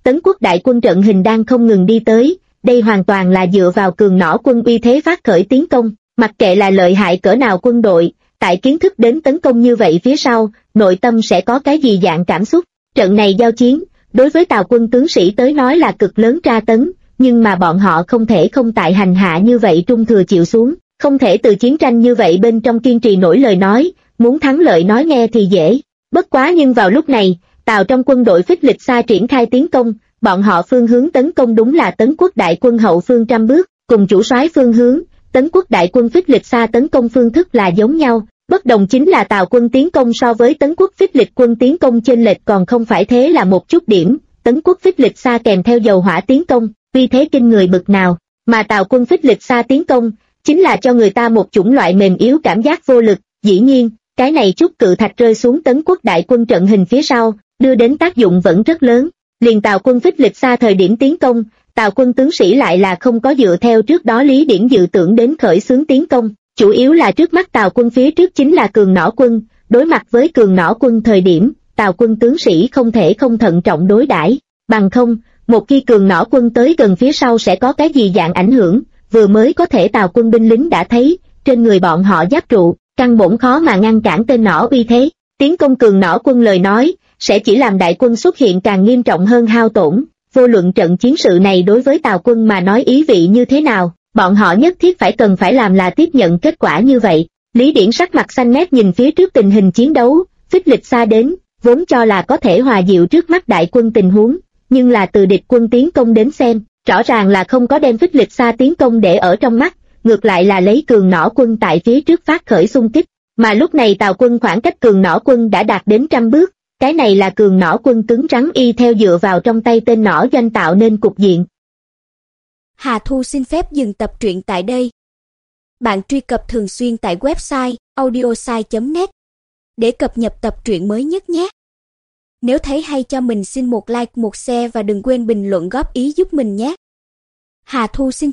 Tấn quốc đại quân trận hình đang không ngừng đi tới, đây hoàn toàn là dựa vào cường nỏ quân uy thế phát khởi tiến công, mặc kệ là lợi hại cỡ nào quân đội, tại kiến thức đến tấn công như vậy phía sau, nội tâm sẽ có cái gì dạng cảm xúc. Trận này giao chiến, đối với Tào quân tướng sĩ tới nói là cực lớn tra tấn, nhưng mà bọn họ không thể không tại hành hạ như vậy trung thừa chịu xuống, không thể từ chiến tranh như vậy bên trong kiên trì nổi lời nói, muốn thắng lợi nói nghe thì dễ. Bất quá nhưng vào lúc này, Tào trong quân đội Phích Lịch Sa triển khai tiến công, bọn họ phương hướng tấn công đúng là Tấn quốc đại quân hậu phương trăm bước, cùng chủ soái phương hướng, Tấn quốc đại quân Phích Lịch Sa tấn công phương thức là giống nhau, bất đồng chính là Tào quân tiến công so với Tấn quốc Phích Lịch quân tiến công chênh lệch còn không phải thế là một chút điểm, Tấn quốc Phích Lịch Sa kèm theo dầu hỏa tiến công, vì thế kinh người bực nào, mà Tào quân Phích Lịch Sa tiến công, chính là cho người ta một chủng loại mềm yếu cảm giác vô lực, dĩ nhiên, cái này chút cự thạch rơi xuống Tấn quốc đại quân trận hình phía sau, đưa đến tác dụng vẫn rất lớn. Liền Tào quân Phích Lịch Sa thời điểm tiến công, Tào quân tướng sĩ lại là không có dựa theo trước đó Lý Điển dự tưởng đến khởi xướng tiến công, chủ yếu là trước mắt Tào quân phía trước chính là cường nỏ quân, đối mặt với cường nỏ quân thời điểm, Tào quân tướng sĩ không thể không thận trọng đối đãi, bằng không, một khi cường nỏ quân tới gần phía sau sẽ có cái gì dạng ảnh hưởng, vừa mới có thể Tào quân binh lính đã thấy, trên người bọn họ giáp trụ, căn bổn khó mà ngăn cản tên nỏ uy thế, tiến công cường nỏ quân lời nói, sẽ chỉ làm đại quân xuất hiện càng nghiêm trọng hơn hao tổn, vô luận trận chiến sự này đối với Tào quân mà nói ý vị như thế nào, bọn họ nhất thiết cần phải làm là tiếp nhận kết quả như vậy. Lý Điển sắc mặt xanh mét nhìn phía trước tình hình chiến đấu, Phích Lịch Sa đến, vốn cho là có thể hòa dịu trước mắt đại quân tình huống, nhưng là từ địch quân tiến công đến xem, rõ ràng là không có đem Phích Lịch Sa tiến công để ở trong mắt, ngược lại là lấy cường nỏ quân tại phía trước phát khởi xung kích, mà lúc này Tào quân khoảng cách cường nỏ quân đã đạt đến trăm bước, cái này là cường nỏ quân cứng rắn y theo dựa vào trong tay tên nỏ doanh tạo nên cục diện. Hà Thu xin phép dừng tập truyện tại đây. Bạn truy cập thường xuyên tại website audiosai.net để cập nhật tập truyện mới nhất nhé. Nếu thấy hay cho mình xin một like, một share và đừng quên bình luận góp ý giúp mình nhé. Hà Thu xin